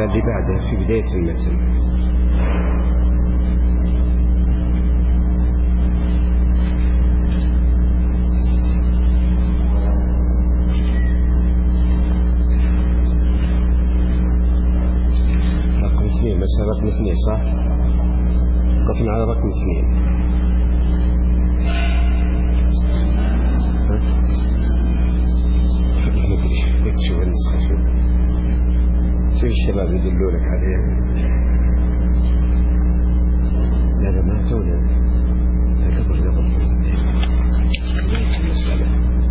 هذا اللي بعده في بداية المتن. رقم 2 بس، رقم 2 صح؟ وقفنا على رقم 2. شوف النسخة، شوف الشباب يدلونك عليها. لا ما تونا قبل المسألة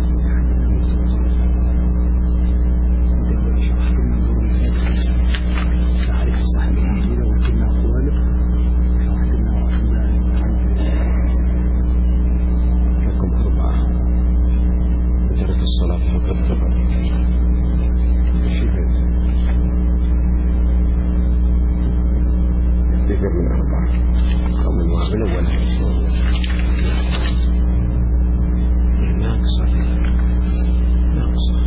تعرف صاحب العقيدة وكنا أقواله رقم 4 وترك الصلاة فقد كفر. من 4 من أول ناقصة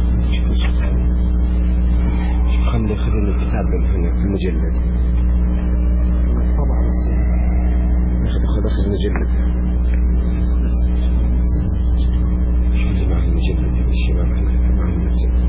خلي خذين الكتاب هنا في المجلد طبعا بس خذ المجلد شو اللي مع المجلد يا الشباب هنا مع المتن.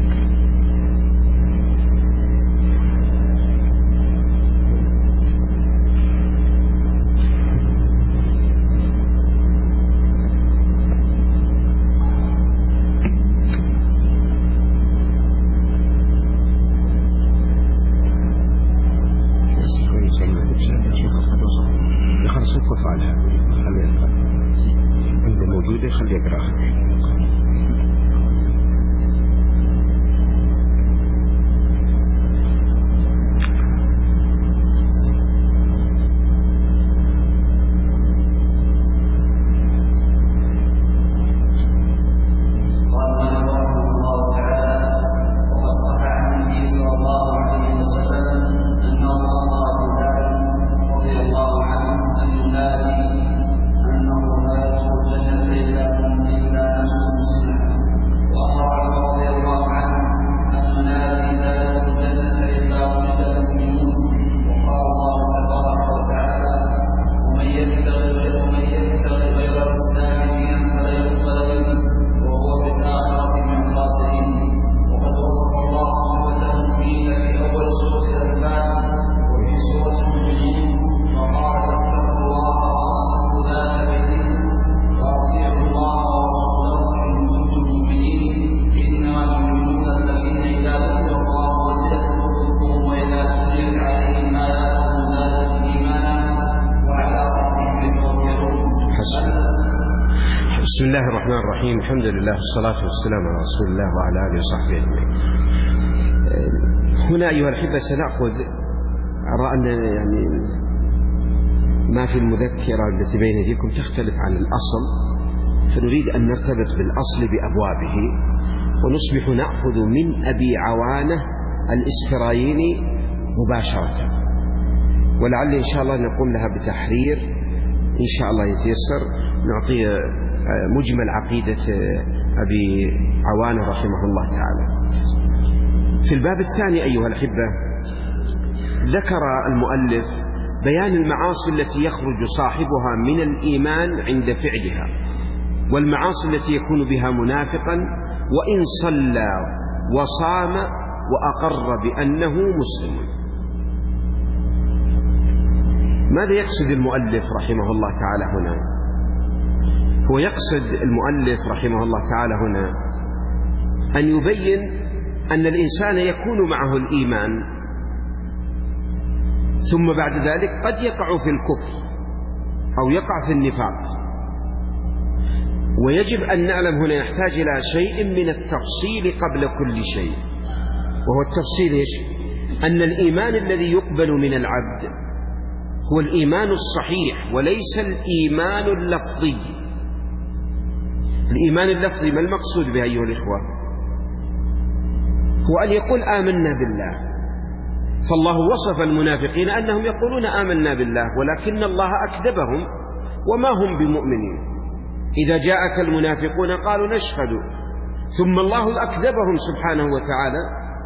خلي يقرأ. بسم الله الرحمن الرحيم. الحمد لله والصلاة والسلام على رسول الله وعلى آله وصحبه أجمعين. هنا أيها الأحبة سنأخذ، أرى أن يعني ما في المذكرة التي بين يديكم تختلف عن الأصل، فنريد أن نرتبط بالأصل بأبوابه، ونصبح نأخذ من أبي عوانة الإسفرايني مباشرة، ولعل إن شاء الله نقوم لها بتحرير إن شاء الله يتيسر، نعطي مجمل عقيدة أبي عوانة رحمه الله تعالى. في الباب الثاني أيها الأحبة ذكر المؤلف بيان المعاصي التي يخرج صاحبها من الإيمان عند فعلها، والمعاصي التي يكون بها منافقا وإن صلى وصام وأقر بأنه مسلم. ماذا يقصد المؤلف رحمه الله تعالى هنا؟ هو يقصد المؤلف رحمه الله تعالى هنا أن يبين أن الإنسان يكون معه الإيمان، ثم بعد ذلك قد يقع في الكفر أو يقع في النفاق، ويجب أن نعلم هنا نحتاج إلى شيء من التفصيل قبل كل شيء، وهو التفصيل إيش؟ أن الإيمان الذي يقبل من العبد هو الإيمان الصحيح وليس الإيمان اللفظي. الإيمان اللفظي ما المقصود به أيها الإخوة؟ هو أن يقول آمنا بالله، فالله وصف المنافقين أنهم يقولون آمنا بالله ولكن الله أكذبهم وما هم بمؤمنين. إذا جاءك المنافقون قالوا نشهد، ثم الله أكذبهم سبحانه وتعالى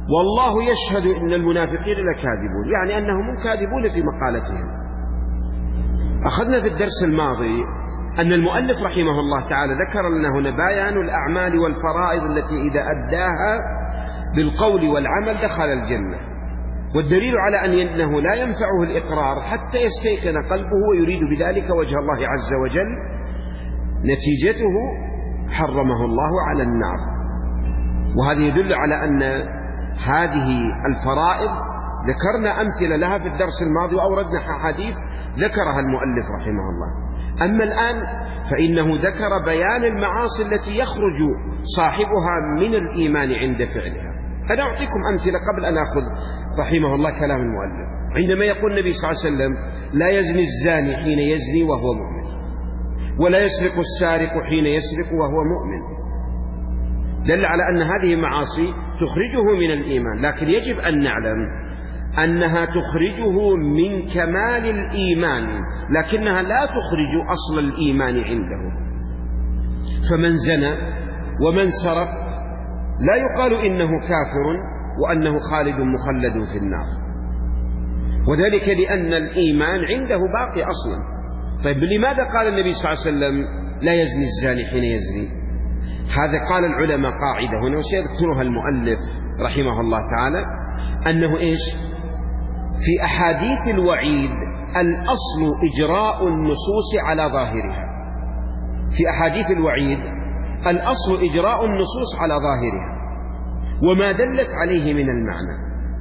والله يشهد إن المنافقين لكاذبون، يعني أنهم كاذبون في مقالتهم. أخذنا في الدرس الماضي أن المؤلف رحمه الله تعالى ذكر لنا هنا بيان الأعمال والفرائض التي إذا أداها بالقول والعمل دخل الجنة، والدليل على أنه لا ينفعه الإقرار حتى يستيقن قلبه ويريد بذلك وجه الله عز وجل، نتيجته حرمه الله على النار. وهذا يدل على أن هذه الفرائض ذكرنا أمثلة لها في الدرس الماضي وأوردنا حديث ذكرها المؤلف رحمه الله. أما الآن فإنه ذكر بيان المعاصي التي يخرج صاحبها من الإيمان عند فعلها. أنا أعطيكم أمثلة قبل أن أخذ رحمه الله كلام المؤلف. عندما يقول النبي صلى الله عليه وسلم: لا يزني الزاني حين يزني وهو مؤمن، ولا يسرق السارق حين يسرق وهو مؤمن، دل على أن هذه معاصي تخرجه من الإيمان، لكن يجب أن نعلم أنها تخرجه من كمال الإيمان، لكنها لا تخرج أصل الإيمان عنده. فمن زنى ومن سرق لا يقال إنه كافر وأنه خالد مخلد في النار، وذلك لأن الإيمان عنده باقي أصلا. طيب لماذا قال النبي صلى الله عليه وسلم: لا يزني الزاني حين يزني؟ هذا قال العلماء قاعدة هنا وسيذكرها المؤلف رحمه الله تعالى، أنه إيش؟ في أحاديث الوعيد الأصل إجراء النصوص على ظاهرها. في أحاديث الوعيد الأصل إجراء النصوص على ظاهرها وما دلت عليه من المعنى،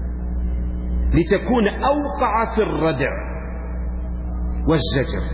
لتكون أوقع في الردع والزجر.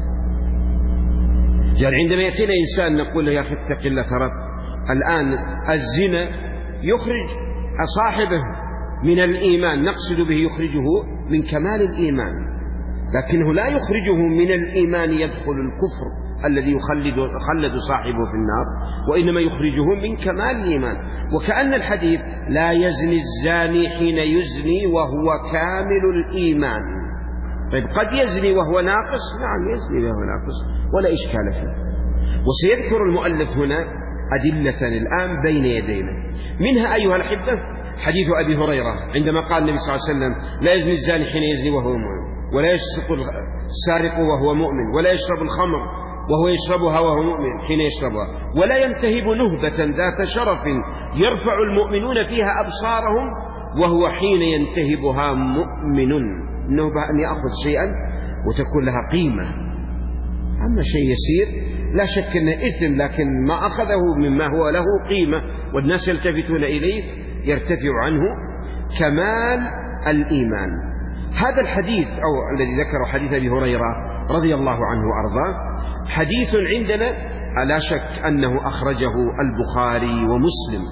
يعني عندما يأتينا إنسان نقول له: يا أخي اتق الله، ترى الآن الزنا يخرج صاحبه من الإيمان، نقصد به يخرجه من كمال الإيمان، لكنه لا يخرجه من الإيمان يدخل الكفر الذي يخلد صاحبه في النار، وإنما يخرجه من كمال الإيمان. وكأن الحديث: لا يزني الزاني حين يزني وهو كامل الإيمان. طيب قد يزني وهو ناقص؟ نعم يزني وهو ناقص ولا إشكال فيه. وسيذكر المؤلف هنا أدلة الآن بين يدينا، منها أيها الأحبة حديث أبي هريرة عندما قال النبي صلى الله عليه وسلم: لا يزني الزاني حين يزني وهو مؤمن، ولا يسرق السارق وهو مؤمن، ولا يشرب الخمر وهو يشربها وهو مؤمن حين يشربها، ولا ينتهب نهبة ذات شرف يرفع المؤمنون فيها أبصارهم وهو حين ينتهبها مؤمن. النهبة أن يأخذ شيئا وتكون لها قيمة، أما شيء يسير لا شك أنه إثم، لكن ما أخذه مما هو له قيمة والناس يلتفتون إليه يرتفع عنه كمال الإيمان. هذا الحديث أو الذي ذكره حديث أبي هريرة رضي الله عنه وأرضاه حديث عندنا لا شك أنه أخرجه البخاري ومسلم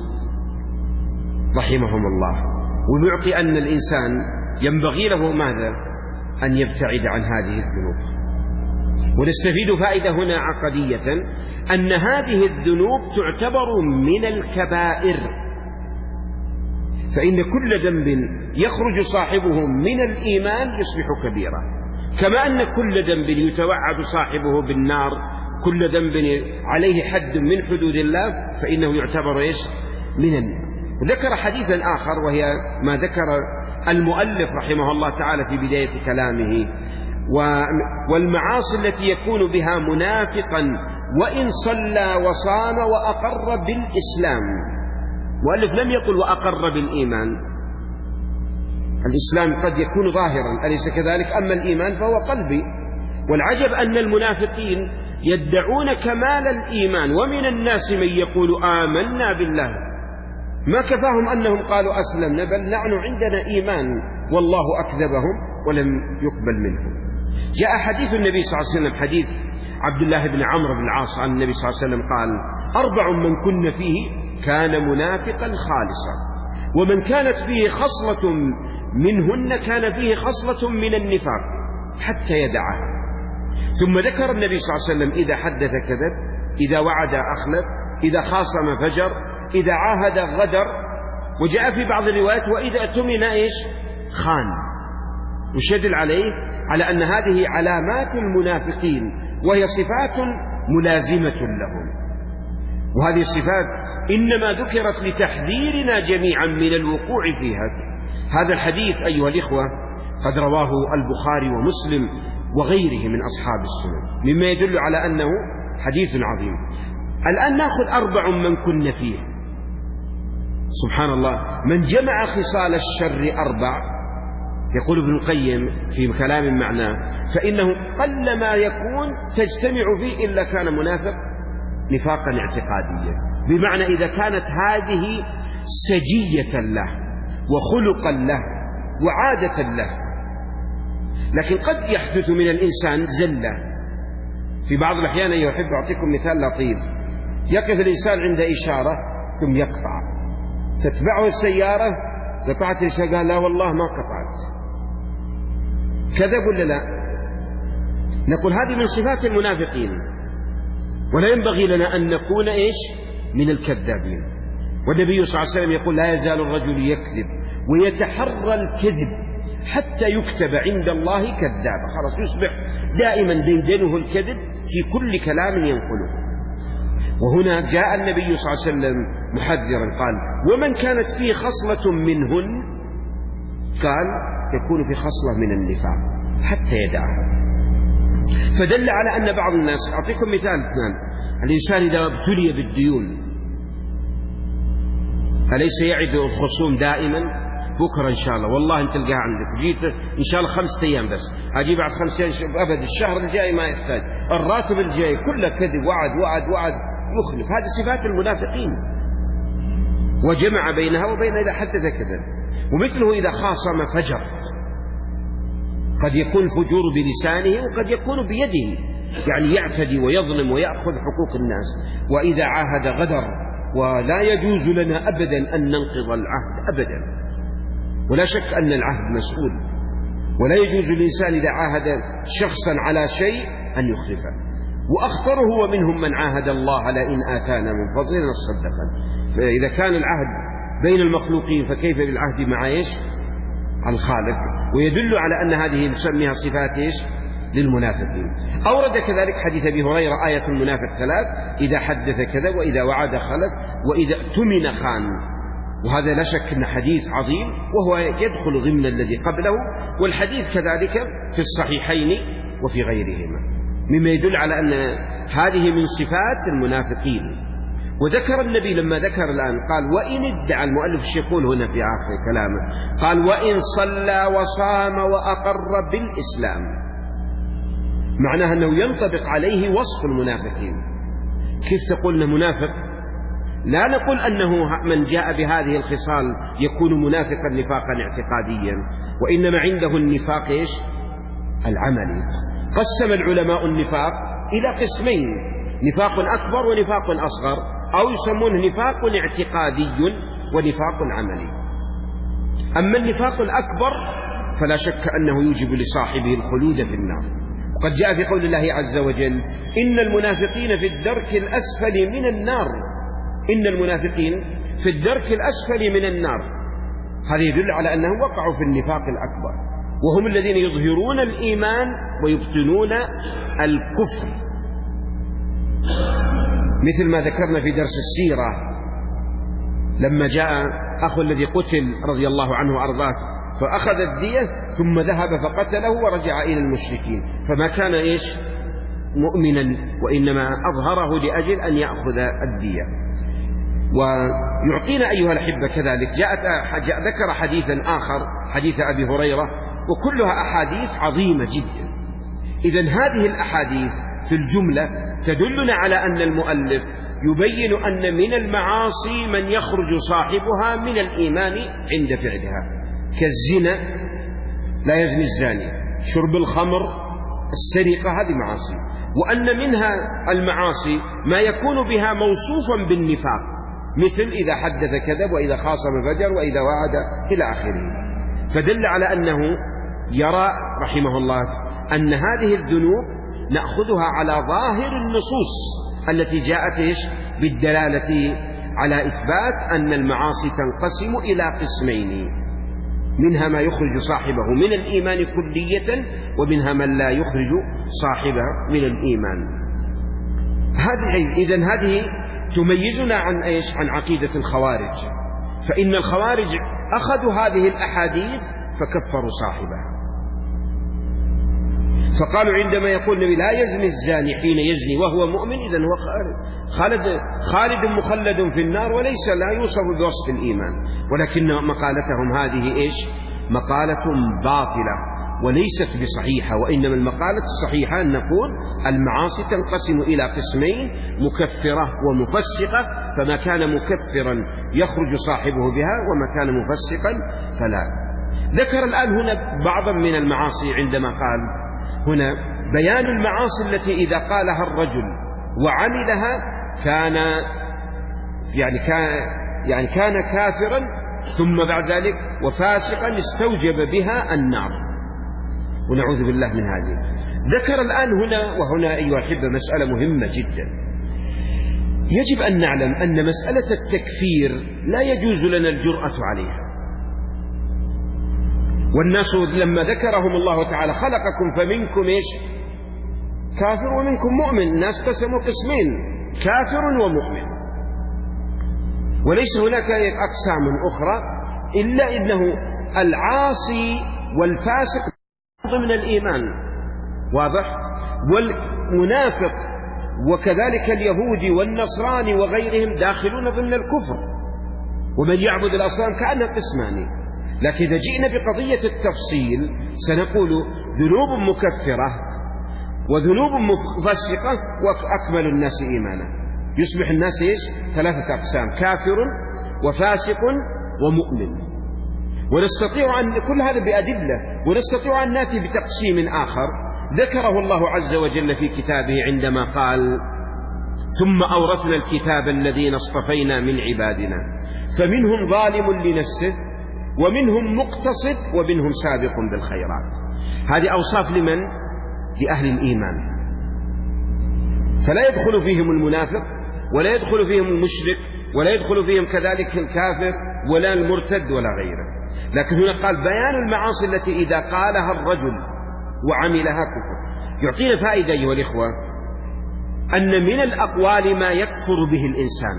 رحمهم الله، ويعطي أن الإنسان ينبغي له ماذا؟ أن يبتعد عن هذه الذنوب. ونستفيد فائدة هنا عقدية أن هذه الذنوب تعتبر من الكبائر، فإن كل ذنب يخرج صاحبه من الإيمان يصبح كبيرا، كما أن كل ذنب يتوعد صاحبه بالنار، كل ذنب عليه حد من حدود الله فإنه يعتبر إيش؟ من النار. ذكر حديثا آخر وهي ما ذكر المؤلف رحمه الله تعالى في بداية كلامه: والمعاصي التي يكون بها منافقا وإن صلى وصام وأقر بالإسلام. مؤلف لم يقل وأقر بالإيمان، الإسلام قد يكون ظاهرا أليس كذلك؟ أما الإيمان فهو قلبي. والعجب أن المنافقين يدعون كمال الإيمان، ومن الناس من يقول آمنا بالله، ما كفاهم أنهم قالوا أسلمنا، بل نحن عندنا إيمان، والله أكذبهم ولم يقبل منهم. جاء حديث النبي صلى الله عليه وسلم، حديث عبد الله بن عمرو بن العاص عن النبي صلى الله عليه وسلم قال: 4 من كن فيه كان منافقا خالصا، ومن كانت فيه خصلة منهن كان فيه خصلة من النفاق حتى يدعها. ثم ذكر النبي صلى الله عليه وسلم: إذا حدث كذب، إذا وعد أخلف، إذا خاصم فجر، إذا عاهد غدر، وجاء في بعض الروايات: وإذا اؤتمن إيش؟ خان. يشدل عليه على أن هذه علامات المنافقين وهي صفات ملازمة لهم. وهذه الصفات إنما ذكرت لتحذيرنا جميعا من الوقوع فيها. هذا الحديث أيها الإخوة قد رواه البخاري ومسلم وغيره من أصحاب السنن، مما يدل على أنه حديث عظيم. الآن نأخذ 4 من كن فيه. سبحان الله، من جمع خصال الشر 4 يقول ابن القيم في كلام معناه فإنه قل ما يكون تجتمع فيه إلا كان منافق نفاقا اعتقاديا، بمعنى إذا كانت هذه سجية له وخلقا له وعادة له. لكن قد يحدث من الإنسان زلة في بعض الأحيان. يحب أعطيكم مثال لطيف: يقف الإنسان عند إشارة ثم يقطع، تتبعه السيارة، قطعت الإشارة، قال لا والله ما قطعت. كذب ولا لا؟ نقول هذه من صفات المنافقين، ولا ينبغي لنا أن نكون من الكذابين. والنبي صلى الله عليه وسلم يقول: لا يزال الرجل يكذب ويتحرى الكذب حتى يكتب عند الله كذابا. خلاص يصبح دائما ديدنه الكذب في كل كلام ينقله. وهنا جاء النبي صلى الله عليه وسلم محذرا قال: ومن كانت فيه خصلة منهن، قال تكون في خصلة من النفاق حتى يدعها. فدل على أن بعض الناس، أعطيكم مثال اثنان: الإنسان إذا ابتلي بالديون أليس يعد الخصوم دائما؟ بكرة إن شاء الله، والله أنت تلقاها عندك، جيت إن شاء الله 5 أيام بس، أجي بعد 5 أيام أبد، الشهر الجاي ما يحتاج، الراتب الجاي، كله كذب، وعد وعد وعد، يخلف. هذه صفات المنافقين، وجمع بينها وبين إذا حدث كذب. ومثله إذا خاصم فجر، قد يكون الفجور بلسانه وقد يكون بيده، يعني يعتدي ويظلم ويأخذ حقوق الناس. وإذا عاهد غدر، ولا يجوز لنا أبدا أن ننقض العهد أبدا، ولا شك أن العهد مسؤول، ولا يجوز للإنسان إذا عاهد شخصا على شيء أن يخلفه. وأخطره ومنهم من عاهد الله لئن آتانا من فضله لنصدقن. فإذا كان العهد بين المخلوقين فكيف بالعهد مع الخالق؟ ويدل على أن هذه نسميها صفات للمنافقين. أورد كذلك حديث أبي هريرة: آية المنافق 3: إذا حدث كذب، وإذا وعد خلف، وإذا اؤتمن خان. وهذا لا شك أن حديث عظيم، وهو يدخل ضمن الذي قبله، والحديث كذلك في الصحيحين وفي غيرهما، مما يدل على أن هذه من صفات المنافقين. وذكر النبي لما ذكر الآن قال: وإن ادعى، المؤلف يقول هنا في آخر كلامه، قال: وإن صلى وصام وأقر بالإسلام. معناها أنه ينطبق عليه وصف المنافقين. كيف تقول أنه منافق؟ لا نقول أنه من جاء بهذه الخصال يكون منافقا نفاقا اعتقاديا، وإنما عنده النفاق العملي. قسم العلماء النفاق إلى قسمين: نفاق أكبر ونفاق أصغر، أو يسمونه نفاق اعتقادي ونفاق عملي. أما النفاق الأكبر فلا شك أنه يوجب لصاحبه الخلود في النار. وقد جاء في قول الله عز وجل: إن المنافقين في الدرك الأسفل من النار. إن المنافقين في الدرك الأسفل من النار. هذا يدل على أنهم وقعوا في النفاق الأكبر، وهم الذين يظهرون الإيمان ويبطنون الكفر، مثل ما ذكرنا في درس السيرة لما جاء أخو الذي قتل رضي الله عنه وأرضاه فأخذ الدية ثم ذهب فقتله ورجع إلى المشركين، فما كان مؤمنا، وإنما أظهره لأجل أن يأخذ الدية. ويعطينا أيها الأحبة كذلك ذكر حديثا آخر، حديث أبي هريرة، وكلها أحاديث عظيمة جدا. إذن هذه الأحاديث في الجملة تدلنا على أن المؤلف يبين أن من المعاصي من يخرج صاحبها من الإيمان عند فعلها، كالزنا لا يزني الزاني، شرب الخمر، السرقة، هذه معاصي. وأن منها المعاصي ما يكون بها موصوفا بالنفاق، مثل إذا حدث كذب، وإذا خاصم فجر، وإذا وعد، إلى آخره. فدل على أنه يرى رحمه الله أن هذه الذنوب نأخذها على ظاهر النصوص التي جاءت بالدلالة على إثبات أن المعاصي تنقسم إلى قسمين: منها ما يخرج صاحبه من الإيمان كلية، ومنها من لا يخرج صاحبه من الإيمان. إذن هذه تميزنا عن إيش؟ عن عقيدة الخوارج، فإن الخوارج أخذوا هذه الأحاديث فكفروا صاحبها، فقالوا عندما يقول النبي لا يزني الزاني حين يزني وهو مؤمن إذن هو خالد مخلد في النار وليس لا يوصف بوصف الإيمان، ولكن مقالتهم هذه إيش؟ مقالة باطلة وليست بصحيحة، وإنما المقالة الصحيحة أن نقول المعاصي تنقسم إلى قسمين: مكفرة ومفسقة، فما كان مكفرا يخرج صاحبه بها، وما كان مفسقا فلا. ذكر الآن هنا بعضا من المعاصي عندما قال هنا بيان المعاصي التي إذا قالها الرجل وعملها كان كافرا، ثم بعد ذلك وفاسقا استوجب بها النار، ونعوذ بالله من هذه. ذكر الآن وهنا أيها الأحبة مسألة مهمة جدا، يجب أن نعلم أن مسألة التكفير لا يجوز لنا الجرأة عليها. والناس لما ذكرهم الله تعالى خلقكم فمنكم إيش؟ كافر ومنكم مؤمن، الناس قسموا قسمين: كافر ومؤمن، وليس هناك أقسام أخرى إلا إنه العاصي والفاسق ضمن الإيمان، واضح؟ والمنافق وكذلك اليهودي والنصراني وغيرهم داخلون ضمن الكفر، ومن يعبد الأصنام كأنها قسمان. لكن إذا جئنا بقضية التفصيل سنقول ذنوب مكفرة وذنوب مفسقة وأكمل الناس إيمانا، يصبح الناس إيش؟ 3 أقسام: كافر وفاسق ومؤمن. ونستطيع أن كل هذا بأدلة، ونستطيع أن نأتي بتقسيم آخر ذكره الله عز وجل في كتابه عندما قال: ثم أورثنا الكتاب الذين اصطفينا من عبادنا فمنهم ظالم لنفسه ومنهم مقتصد ومنهم سابق بالخيرات. هذه أوصاف لمن؟ لأهل الإيمان، فلا يدخل فيهم المنافق ولا يدخل فيهم المشرك ولا يدخل فيهم كذلك الكافر ولا المرتد ولا غيره. لكن هنا قال بيان المعاصي التي إذا قالها الرجل وعملها كفر. يعطينا فائدة أيها الإخوة أن من الأقوال ما يكفر به الإنسان،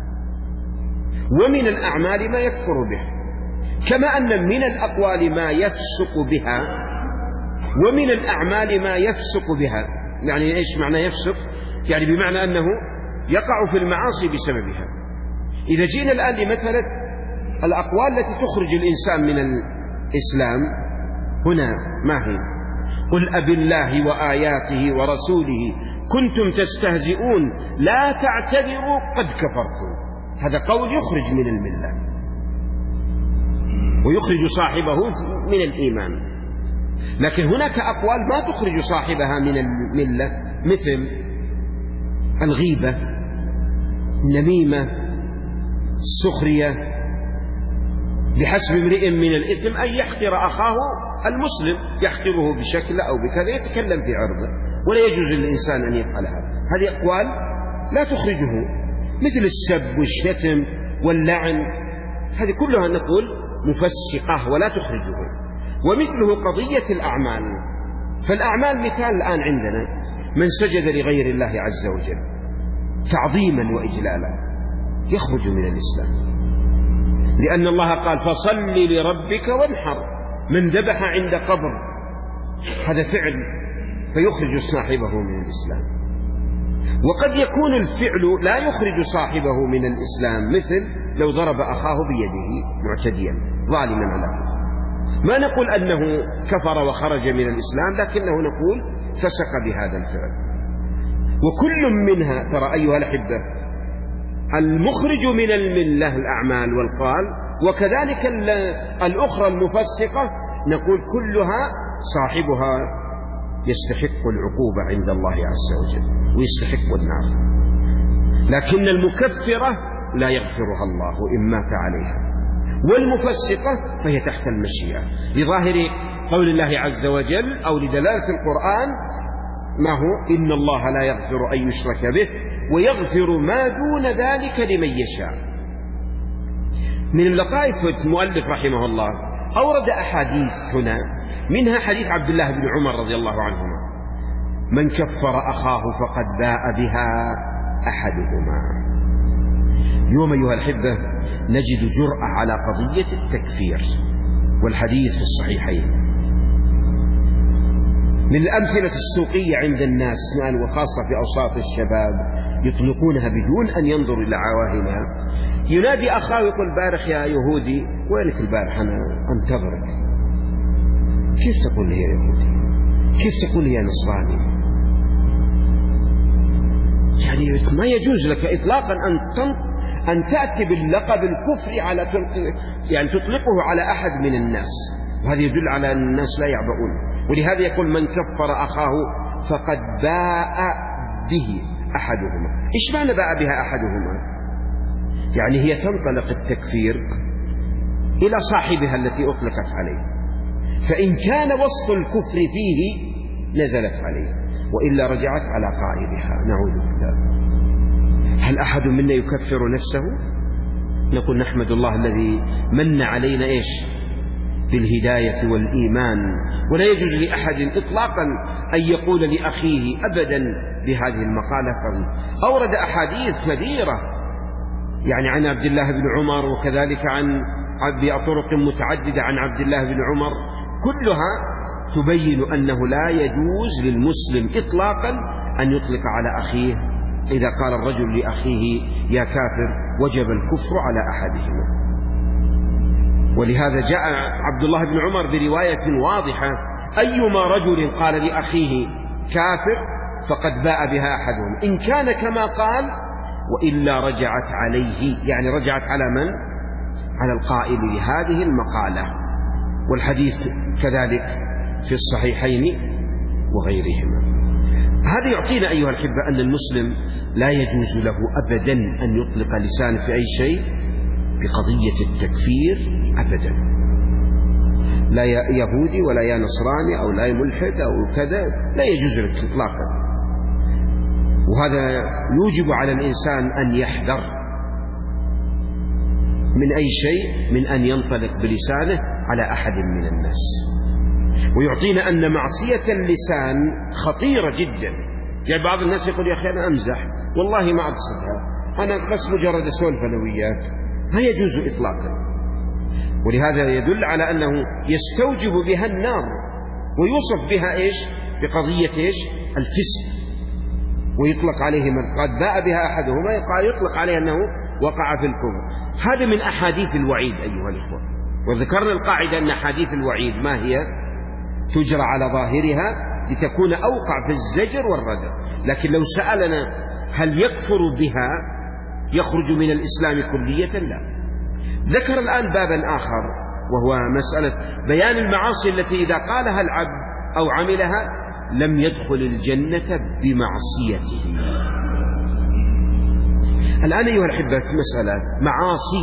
ومن الأعمال ما يكفر به، كما أن من الأقوال ما يفسق بها ومن الأعمال ما يفسق بها. يعني إيش معنى يفسق؟ يعني بمعنى أنه يقع في المعاصي بسببها. إذا جينا الآن لمثلا الأقوال التي تخرج الإنسان من الإسلام هنا ما هي؟ قل أب الله وآياته ورسوله كنتم تستهزئون لا تعتذروا قد كفرتم. هذا قول يخرج من الملة ويخرج صاحبه من الإيمان. لكن هناك أقوال ما تخرج صاحبها من الملة، مثل الغيبة، النميمة، السخرية، بحسب امرئ من الإثم أن يحقر أخاه المسلم، يحقره بشكل أو بكذا، يتكلم في عرضه، ولا يجوز للإنسان أن يفعل هذا. هذه أقوال لا تخرجه، مثل السب والشتم واللعن، هذه كلها نقول مفسقة ولا تخرجه. ومثله قضية الأعمال، فالأعمال مثال الآن عندنا من سجد لغير الله عز وجل تعظيما وإجلالا يخرج من الإسلام، لأن الله قال فصل لربك وانحر. من ذبح عند قبر هذا فعل فيخرج صاحبه من الإسلام. وقد يكون الفعل لا يخرج صاحبه من الإسلام، مثل لو ضرب أخاه بيده معتديا ظالما له، ما نقول أنه كفر وخرج من الإسلام، لكنه نقول فسق بهذا الفعل. وكل منها ترى أيها الأحبة المخرج من الملة الأعمال والقال، وكذلك الأخرى المفسقة نقول كلها صاحبها يستحق العقوبة عند الله عز وجل ويستحق النار. لكن المكفرة لا يغفرها الله إن مات عليها، والمفسقة فهي تحت المشيئة لظاهر قول الله عز وجل أو لدلالة القرآن ما هو إن الله لا يغفر أن يشرك به ويغفر ما دون ذلك لمن يشاء. من اللطائف المؤلف رحمه الله أورد أحاديث هنا، منها حديث عبد الله بن عمر رضي الله عنهما: من كفر أخاه فقد باء بها أحدهما. اليوم أيها الأحبة نجد جرأة على قضية التكفير، والحديث في الصحيحين. من الأمثلة السوقية عند الناس وخاصة في أوساط الشباب يطلقونها بدون أن ينظروا إلى عواهنها. ينادي أخاه يقول: بارح يا يهودي، وينك البارح؟ أنا أنتظرك. كيف تقول لي يا يهودي؟ كيف تقول لي يا نصراني؟ يعني ما يجوز لك إطلاقا أن تأتي باللقب الكفري على يعني تطلقه على أحد من الناس، وهذا يدل على أن الناس لا يعبؤون. ولهذا يقول: من كفر أخاه فقد باء به أحدهما. إيش معنى باء بها أحدهما؟ يعني هي تنطلق التكفير إلى صاحبها التي أطلقت عليه، فإن كان وصف الكفر فيه نزلت عليه، وإلا رجعت على قائلها. نعوذ بالله. هل أحد منا يكفر نفسه؟ نقول: نحمد الله الذي من علينا إيش؟ بالهداية والإيمان. ولا يجوز لأحد إطلاقا أن يقول لأخيه أبدا بهذه المقالة. أورد أحاديث كثيرة يعني عن عبد الله بن عمر، وكذلك عن بطرق متعددة عن عبد الله بن عمر، كلها تبين أنه لا يجوز للمسلم إطلاقا أن يطلق على أخيه. إذا قال الرجل لأخيه يا كافر وجب الكفر على أحدهما. ولهذا جاء عبد الله بن عمر برواية واضحة: أيما رجل قال لأخيه كافر فقد باء بها أحدهم، إن كان كما قال وإلا رجعت عليه. يعني رجعت على من؟ على القائل لهذه المقالة. والحديث كذلك في الصحيحين وغيرهما. هذا يعطينا أيها الأحبة أن المسلم لا يجوز له أبدا أن يطلق لسانه في أي شيء بقضية التكفير أبدا، لا يا يهودي ولا يا نصراني أو لا يا ملحد أو كذا، لا يجوز لك إطلاقا. وهذا يوجب على الإنسان أن يحذر من أي شيء من أن ينطلق بلسانه على أحد من الناس. ويعطينا أن معصية اللسان خطيرة جدا. يعني بعض الناس يقول: يا أخي أنا أمزح، والله ما أقصدها، أنا بس مجرد أسولف أنا وياك. ما يجوز إطلاقا. ولهذا يدل على أنه يستوجب بها النار، ويوصف بها إيش؟ بقضية إيش؟ الفسق. ويطلق عليه من قد باء بها أحدهما يطلق عليه أنه وقع في الكفر. هذا من أحاديث الوعيد أيها الإخوة. وذكرنا القاعدة أن أحاديث الوعيد ما هي؟ تجرى على ظاهرها لتكون أوقع في الزجر والردع. لكن لو سألنا هل يكفر بها يخرج من الإسلام كلية؟ لا. ذكر الآن بابا آخر، وهو مسألة بيان المعاصي التي إذا قالها العبد أو عملها لم يدخل الجنة بمعصيته. الآن أيها الأحبة مسألة معاصي.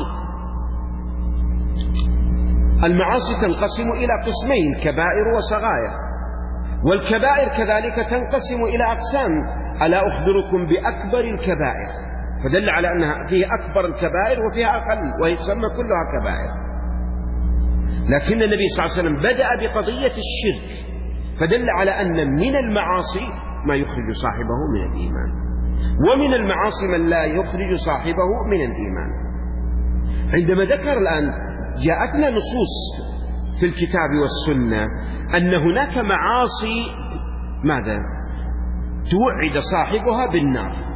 المعاصي تنقسم إلى قسمين: كبائر وصغائر. والكبائر كذلك تنقسم إلى أقسام: ألا أخبركم بأكبر الكبائر؟ فدل على أنها فيها أكبر الكبائر وفيها أقل، ويسمى كلها كبائر. لكن النبي صلى الله عليه وسلم بدأ بقضية الشرك، فدل على أن من المعاصي ما يخرج صاحبه من الإيمان، ومن المعاصي من لا يخرج صاحبه من الإيمان. عندما ذكر الآن جاءتنا نصوص في الكتاب والسنة أن هناك معاصي ماذا؟ توعد صاحبها بالنار: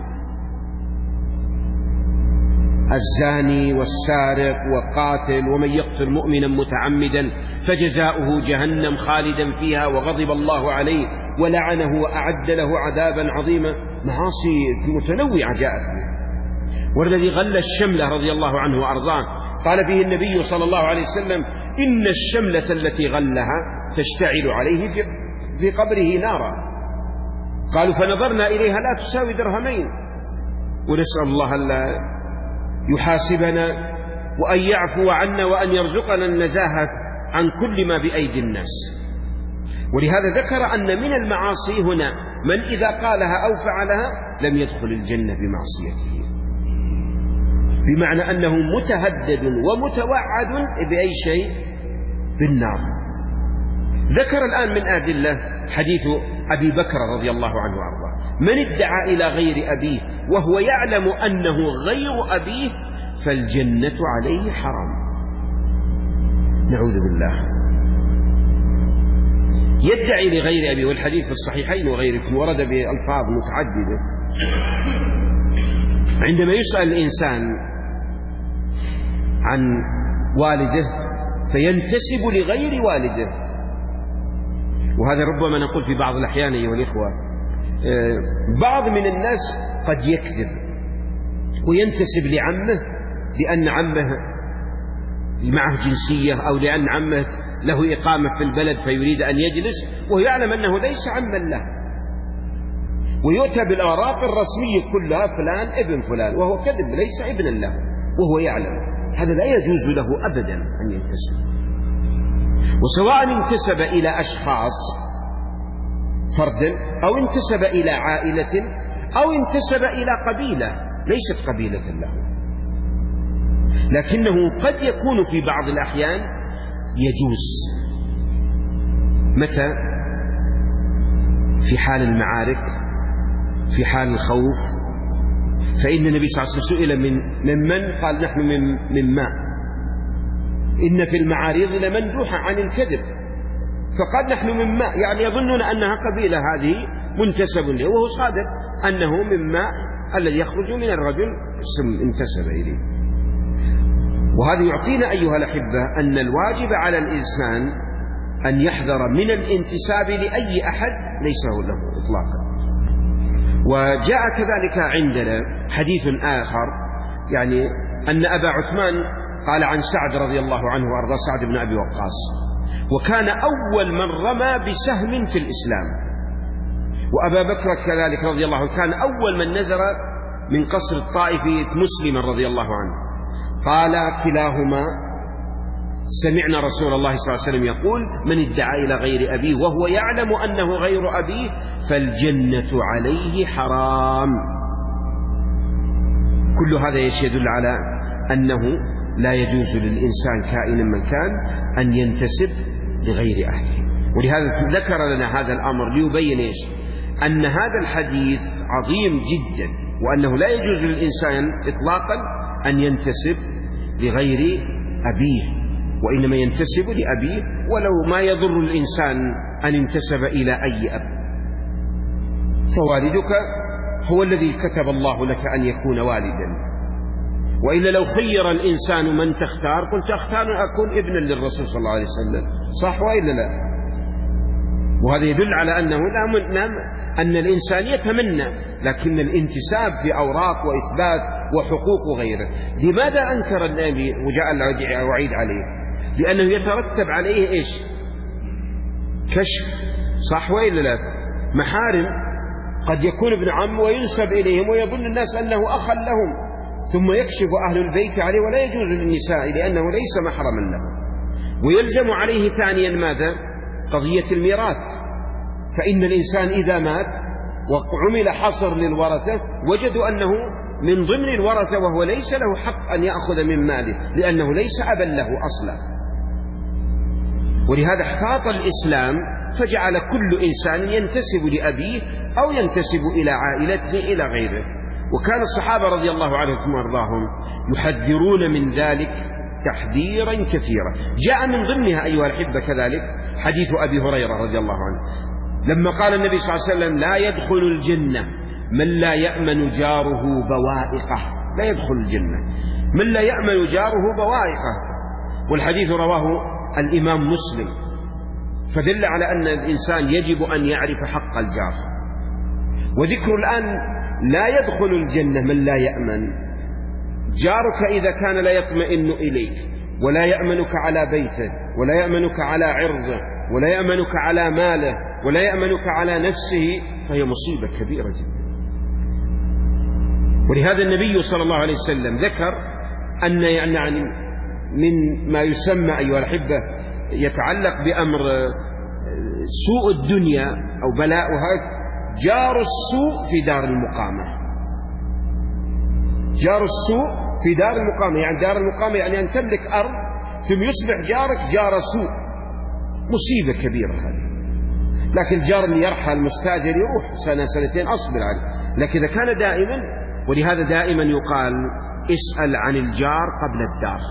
الزاني والسارق والقاتل ومن يقتل مؤمنا متعمدا فجزاؤه جهنم خالدا فيها وغضب الله عليه ولعنه وأعد له عذابا عظيما. معاصي متنوعة جاءت به. والذي غل الشملة رضي الله عنه وأرضاه قال فيه النبي صلى الله عليه وسلم: إن الشملة التي غلها تشتعل عليه في قبره نارا. قالوا: فنظرنا إليها لا تساوي درهمين. ونسأل الله ألا يحاسبنا وأن يعفو عنا وأن يرزقنا النزاهة عن كل ما بأيدي الناس. ولهذا ذكر أن من المعاصي هنا من إذا قالها أو فعلها لم يدخل الجنة بمعصيته، بمعنى أنه متهدد ومتوعد بأي شيء؟ بالنار. ذكر الآن من أدلة حديث أبي بكر رضي الله عنه وأرضاه. من ادعى إلى غير أبيه وهو يعلم أنه غير أبيه فالجنة عليه حرام. نعوذ بالله. يدعي لغير أبيه، والحديث في الصحيحين وغيره ورد بألفاظ متعددة. عندما يسأل الإنسان عن والده فينتسب لغير والده، وهذا ربما نقول في بعض الأحيان أيها الإخوة بعض من الناس قد يكذب وينتسب لعمه لأن عمه معه جنسية أو لأن عمه له إقامة في البلد فيريد أن يجلس وهو يعلم أنه ليس عما له، ويؤتى بالأوراق الرسمية كلها فلان ابن فلان وهو كذب ليس ابنا له وهو يعلم. هذا لا يجوز له أبدا أن ينتسب، وسواء انتسب إلى أشخاص فردا أو انتسب إلى عائلة أو انتسب إلى قبيلة ليست قبيلة له، لكنه قد يكون في بعض الأحيان يجوز. متى؟ في حال المعارك، في حال الخوف. فإن النبي صلى الله عليه وسلم سئل من قال نحن من ماء، إن في المعارض لمندوحة عن الكذب، فقال نحن من ماء، يعني يظنون أنها قبيلة هذه منتسب له، وهو صادق أنه من ماء الذي يخرج من الرجل انتسب إليه. وهذا يعطينا أيها الأحبة أن الواجب على الإنسان أن يحذر من الانتساب لأي أحد ليس له إطلاقا. وجاء كذلك عندنا حديث آخر، يعني أن أبا عثمان قال عن سعد رضي الله عنه وأرضاه، سعد بن أبي وقاص، وكان أول من رمى بسهم في الإسلام، وأبا بكر كذلك رضي الله عنه كان أول من نزل من قصر الطائف مسلما رضي الله عنه. قال كلاهما سمعنا رسول الله صلى الله عليه وسلم يقول من ادعى إلى غير أبيه وهو يعلم أنه غير أبيه فالجنة عليه حرام. كل هذا يدل على أنه لا يجوز للإنسان كائنا من كان أن ينتسب لغير أهله. ولهذا ذكر لنا هذا الأمر ليبين أن هذا الحديث عظيم جدا، وأنه لا يجوز للإنسان إطلاقا أن ينتسب لغير أبيه، وإنما ينتسب لأبيه، ولو ما يضر الإنسان أن انتسب إلى أي أب. فوالدك هو الذي كتب الله لك أن يكون والدا، وإلا لو خير الإنسان من تختار قلت أختار أن أكون ابنا للرسول صلى الله عليه وسلم، صح وإلا لا؟ وهذا يدل على أنه أن الإنسان يتمنى، لكن الانتساب في أوراق وإثبات وحقوق وغيره. لماذا أنكر النبي وجاء الوعيد عليه؟ لأنه يترتب عليه إيش؟ كشف، صح وإلا لا؟ محارم قد يكون ابن عم وينسب إليهم ويظن الناس أنه أخا لهم، ثم يكشف أهل البيت عليه ولا يجوز للنساء لأنه ليس محرما له. ويلزم عليه ثانيا ماذا؟ قضية الميراث، فإن الإنسان إذا مات وعمل حصر للورثة وجدوا أنه من ضمن الورثة وهو ليس له حق أن يأخذ من ماله لأنه ليس أبا له أصلا. ولهذا احتاط الإسلام فجعل كل إنسان ينتسب لأبيه أو ينتسب إلى عائلته إلى غيره. وكان الصحابة رضي الله عنهم وارضاهم يحذرون من ذلك تحذيرا كثيرا. جاء من ضمنها أيها الأحبة كذلك حديث أبي هريرة رضي الله عنه لما قال النبي صلى الله عليه وسلم لا يدخل الجنة من لا يأمن جاره بوائقه. لا يدخل الجنة من لا يأمن جاره بوائقه. والحديث رواه الإمام مسلم، فدل على أن الإنسان يجب أن يعرف حق الجار. وذكر الآن لا يدخل الجنة من لا يأمن. جارك إذا كان لا يطمئن إليك ولا يأمنك على بيته ولا يأمنك على عرضه ولا يأمنك على ماله ولا يأمنك على نفسه فهي مصيبة كبيرة جدا. ولهذا النبي صلى الله عليه وسلم ذكر أن يعني من ما يسمى أيها الأحبة يتعلق بأمر سوء الدنيا أو بلاؤها جار السوء في دار المقامة. جار السوء في دار المقامة، يعني دار المقامة يعني أن تملك أرض ثم يصبح جارك جار سوء، مصيبة كبيرة هذه. لكن الجار اللي يرحل المستاجر يروح سنة سنتين أصبر عليه. لكن إذا كان دائما، ولهذا دائما يقال اسأل عن الجار قبل الدار.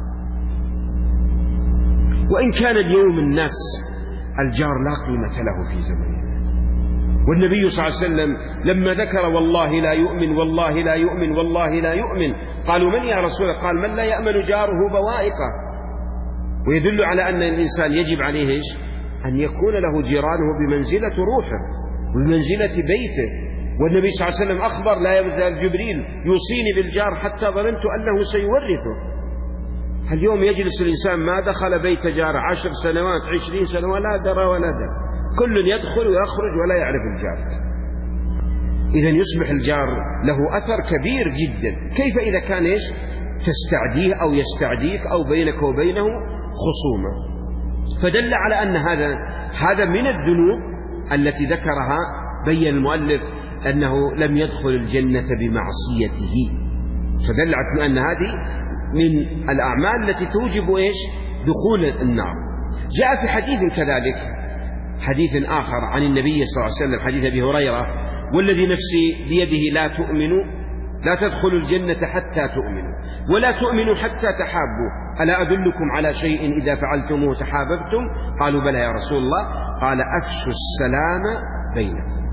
وإن كان اليوم الناس الجار لا قيمة له في زمنه، والنبي صلى الله عليه وسلم لما ذكر والله لا يؤمن والله لا يؤمن والله لا يؤمن، قالوا من يا رسول الله؟ قال من لا يأمن جاره بوائقه. ويدل على أن الإنسان يجب عليه أن يكون له جيرانه بمنزلة روحه وبمنزلة بيته. والنبي صلى الله عليه وسلم أخبر لا يزال جبريل يوصيني بالجار حتى ظننت أنه سيورثه. اليوم يجلس الإنسان ما دخل بيت جار 10 سنوات 20 سنة ولا درى ولا درى، كل يدخل ويخرج ولا يعرف الجار. إذن يصبح الجار له أثر كبير جدا. كيف إذا كان تستعديه أو يستعديك أو بينك وبينه خصومة؟ فدل على أن هذا من الذنوب التي ذكرها. بين المؤلف أنه لم يدخل الجنة بمعصيته، فدل على أن هذه من الأعمال التي توجب دخول النار. جاء في حديث كذلك، حديث آخر عن النبي صلى الله عليه وسلم، حديث أبي هريرة: والذي نفسي بيده لا تؤمنوا، لا تدخلوا الجنة حتى تؤمنوا، ولا تؤمنوا حتى تحابوا، ألا أدلكم على شيء إذا فعلتموه تحاببتم؟ قالوا بلى يا رسول الله. قال أفشوا السلام بينكم.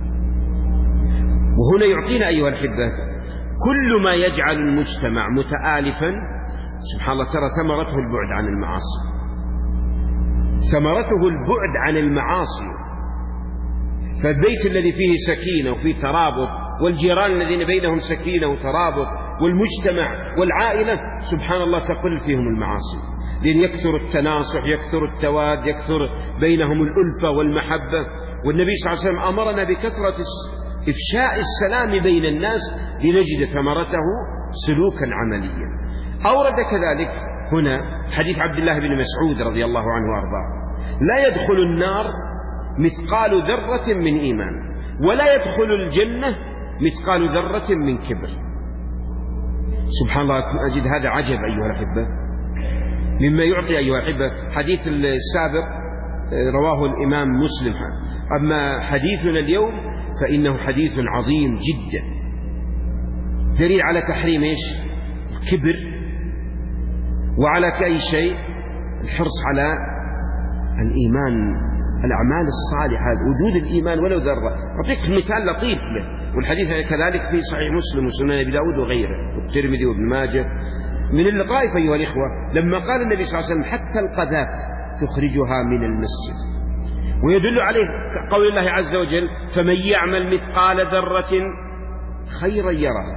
وهنا يعطينا أيها الأحبة كل ما يجعل المجتمع متآلفا، سبحان الله، ترى ثمرته البعد عن المعاصي، ثمرته البعد عن المعاصي. فالبيت الذي فيه سكينة وفيه ترابط، والجيران الذين بينهم سكينة وترابط، والمجتمع والعائلة، سبحان الله، تقل فيهم المعاصي، لأن يكثر التناصح، يكثر التواد، يكثر بينهم الألفة والمحبة. والنبي صلى الله عليه وسلم أمرنا بكثرة إفشاء السلام بين الناس لنجد ثمرته سلوكا عمليا. أورد كذلك هنا حديث عبد الله بن مسعود رضي الله عنه وأرضاه: لا يدخل النار مثقال ذرة من إيمان، ولا يدخل الجنة مثقال ذرة من كبر. سبحان الله، أجد هذا عجب أيها الأحبة، مما يعطي أيها الأحبة. حديث السابق رواه الإمام مسلم، أما حديثنا اليوم فإنه حديث عظيم جدا، دليل على تحريم الكبر، وعلى كأي شيء الحرص على الإيمان، الأعمال الصالحة، وجود الإيمان ولو ذرة. أعطيك مثال لطيف له، والحديث كذلك في صحيح مسلم وسنن أبي داود وغيره والترمذي وابن ماجه. من اللطائف أيها الإخوة لما قال النبي صلى الله عليه وسلم: حتى القذاة تخرجها من المسجد. ويدل عليه قول الله عز وجل: فمن يعمل مثقال ذرة خيرا يره.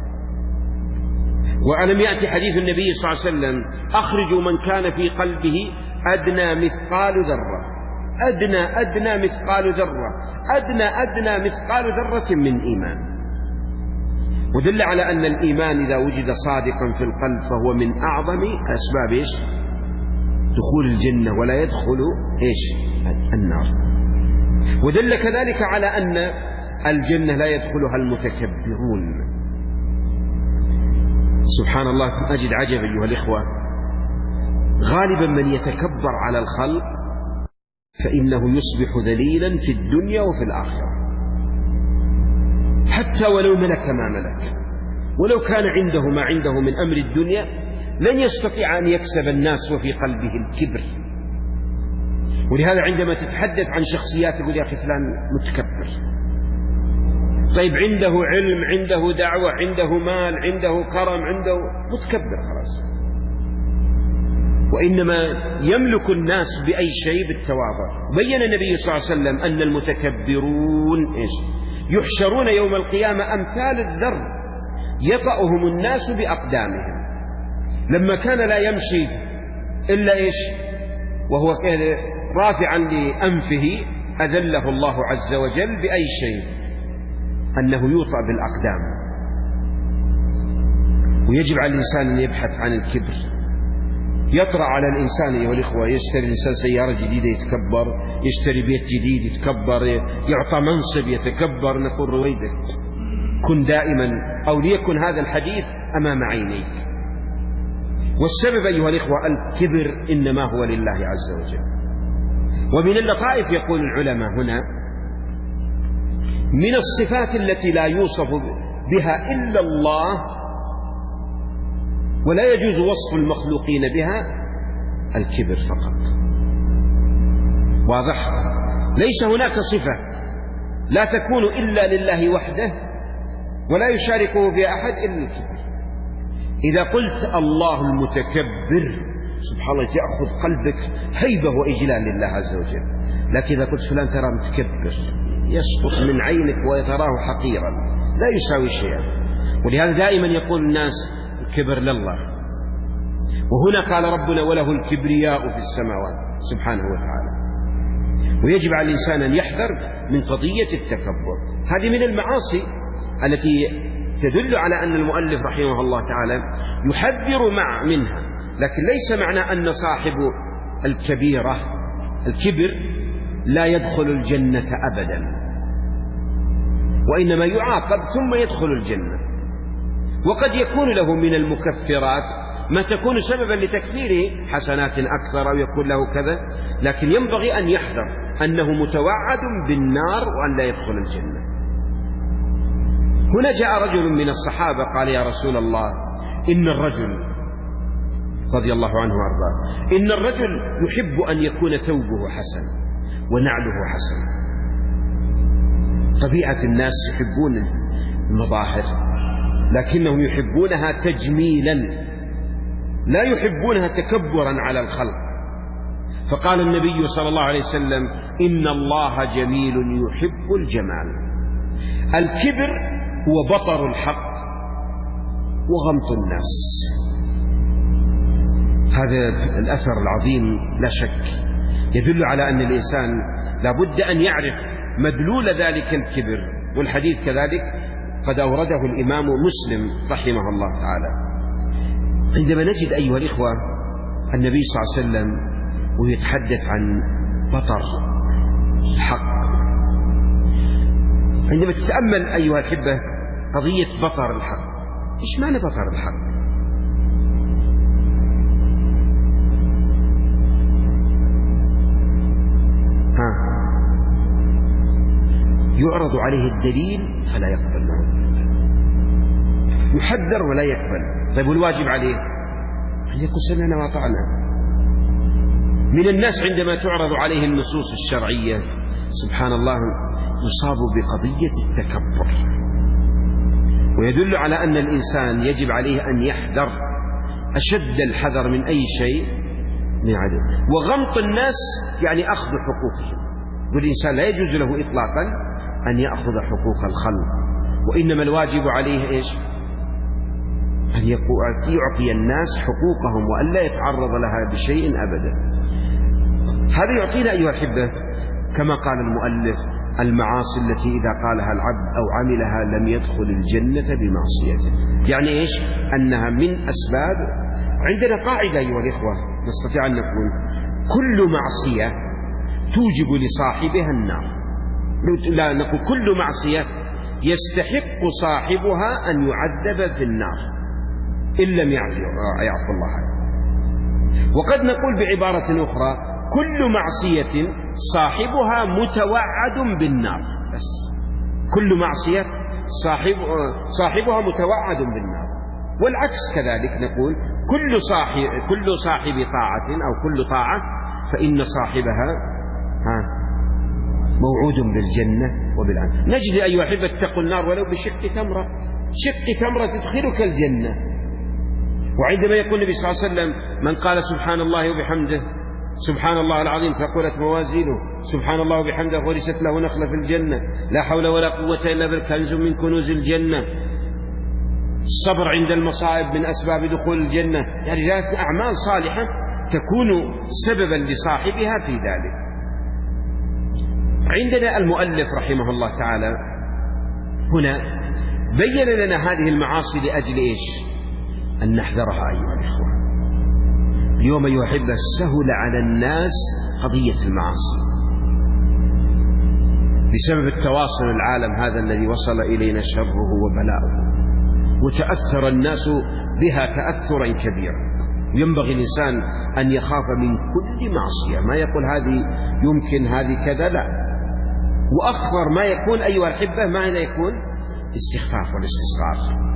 وألم يأتي حديث النبي صلى الله عليه وسلم: أخرجوا من كان في قلبه أدنى مثقال ذرة، أدنى مثقال ذرة، أدنى مثقال ذرة من إيمان. ودل على أن الإيمان إذا وجد صادقا في القلب فهو من أعظم أسباب دخول الجنة، ولا يدخل النار. ودل كذلك على أن الجنة لا يدخلها المتكبرون. سبحان الله، أجد عجب أيها الإخوة، غالبا من يتكبر على الخلق فإنه يصبح ذليلا في الدنيا وفي الآخرة، حتى ولو ملك ما ملك، ولو كان عنده ما عنده من أمر الدنيا لن يستطيع أن يكسب الناس وفي قلبه الكبر. ولهذا عندما تتحدث عن شخصيات يقول: يا أخي فلان متكبر. طيب عنده علم، عنده دعوة، عنده مال، عنده كرم، عنده، متكبر خلاص. وإنما يملك الناس بأي شيء؟ بالتواضع. بين النبي صلى الله عليه وسلم أن المتكبرون يحشرون يوم القيامة أمثال الذر يطأهم الناس بأقدامهم. لما كان لا يمشي إلا وهو رافعا لأنفه أذله الله عز وجل بأي شيء؟ أنه يوطأ بالأقدام. ويجب على الإنسان أن يبحث عن الكبر. يطرأ على الإنسان أيها الإخوة، يشتري الإنسان سيارة جديدة يتكبر، يشتري بيت جديد يتكبر، يعطى منصب يتكبر. نقول: رويدك، كن دائما أو ليكن هذا الحديث أمام عينيك. والسبب أيها الإخوة الكبر إنما هو لله عز وجل. ومن اللطائف يقول العلماء هنا من الصفات التي لا يوصف بها إلا الله ولا يجوز وصف المخلوقين بها الكبر فقط. واضح؟ ليس هناك صفة لا تكون إلا لله وحده ولا يشاركه فيها أحد إلا الكبر. إذا قلت الله المتكبر سبحان الله يأخذ قلبك هيبة وإجلال لله عز وجل، لكن إذا قلت فلان ترى متكبر يسقط من عينك ويتراه حقيرا لا يساوي شيئا. ولهذا دائما يقول الناس الكبر لله، وهنا قال ربنا وله الكبرياء في السماوات سبحانه وتعالى. ويجب على الإنسان أن يحذر من قضية التكبر. هذه من المعاصي التي تدل على أن المؤلف رحمه الله تعالى يحذر منها، لكن ليس معنى أن صاحب الكبر لا يدخل الجنة أبدا، وإنما يعاقب ثم يدخل الجنة. وقد يكون له من المكفرات ما تكون سببا لتكفيره حسنات أكثر أو يكون له كذا، لكن ينبغي أن يحذر أنه متوعد بالنار وأن لا يدخل الجنة. هنا جاء رجل من الصحابة قال يا رسول الله إن الرجل رضي الله عنه وارضاه إن الرجل يحب أن يكون ثوبه حسن ونعله حسن. طبيعة الناس يحبون المظاهر لكنهم يحبونها تجميلا لا يحبونها تكبرا على الخلق. فقال النبي صلى الله عليه وسلم إن الله جميل يحب الجمال. الكبر هو بطر الحق وغمط الناس. هذا الأثر العظيم لا شك يدل على أن الإنسان لابد أن يعرف مدلول ذلك الكبر، والحديث كذلك قد أورده الإمام مسلم رحمه الله تعالى. عندما نجد أيها الإخوة النبي صلى الله عليه وسلم ويتحدث عن بطر الحق، عندما تتأمل أيها الأحبة قضية بطر الحق، إيش معنى بطر الحق؟ يعرض عليه الدليل فلا يقبل معه، يحذر ولا يقبل. طيب والواجب عليه أن يقول سمعنا وأطعنا. من الناس عندما تعرض عليه النصوص الشرعية سبحان الله يصاب بقضية التكبر، ويدل على أن الإنسان يجب عليه أن يحذر أشد الحذر من أي شيء من عدو. وغمط الناس يعني أخذ حقوقهم، والإنسان لا يجوز له إطلاقا أن يأخذ حقوق الخلق، وإنما الواجب عليه إيش؟ أن يعطي الناس حقوقهم وأن لا يتعرض لها بشيء أبدا. هذا يعطينا أيها الأحبة كما قال المؤلف المعاصي التي إذا قالها العبد أو عملها لم يدخل الجنة بمعصيته. يعني إيش؟ أنها من أسباب. عندنا قاعدة أيها الإخوة نستطيع أن نقول كل معصية توجب لصاحبها النار، لا نقول كل معصية يستحق صاحبها أن يعذب في النار إن لم يعفو الله عنه. وقد نقول بعبارة أخرى كل معصية صاحبها متوعد بالنار، بس كل معصية صاحبها متوعد بالنار. والعكس كذلك نقول كل صاحب طاعة أو كل طاعة فإن صاحبها موعود بالجنة وبالعدل. نجد أيها الأحبة اتقوا النار ولو بشق تمرة، شق تمرة تدخلك الجنة. وعندما يقول النبي صلى الله عليه وسلم من قال سبحان الله وبحمده سبحان الله العظيم فقلت موازينه سبحان الله وبحمده غرست له نخلة في الجنة لا حول ولا قوة إلا بالله كنز من كنوز الجنة. الصبر عند المصائب من أسباب دخول الجنة. يعني ذات أعمال صالحة تكون سببا لصاحبها في ذلك. عندنا المؤلف رحمه الله تعالى هنا بين لنا هذه المعاصي لأجل إيش؟ أن نحذرها أيها الإخوة. اليوم أيها الأحبة سهل على الناس قضية المعاصي بسبب التواصل العالم هذا الذي وصل إلينا شره وبلاؤه، وتأثر الناس بها تأثرا كبيرا. وينبغي الإنسان أن يخاف من كل معصية، ما يقول هذه يمكن هذه كذا، لا. وأخطر ما يكون أيها الأحبة ماذا يكون؟ استخفاف والاستصغار.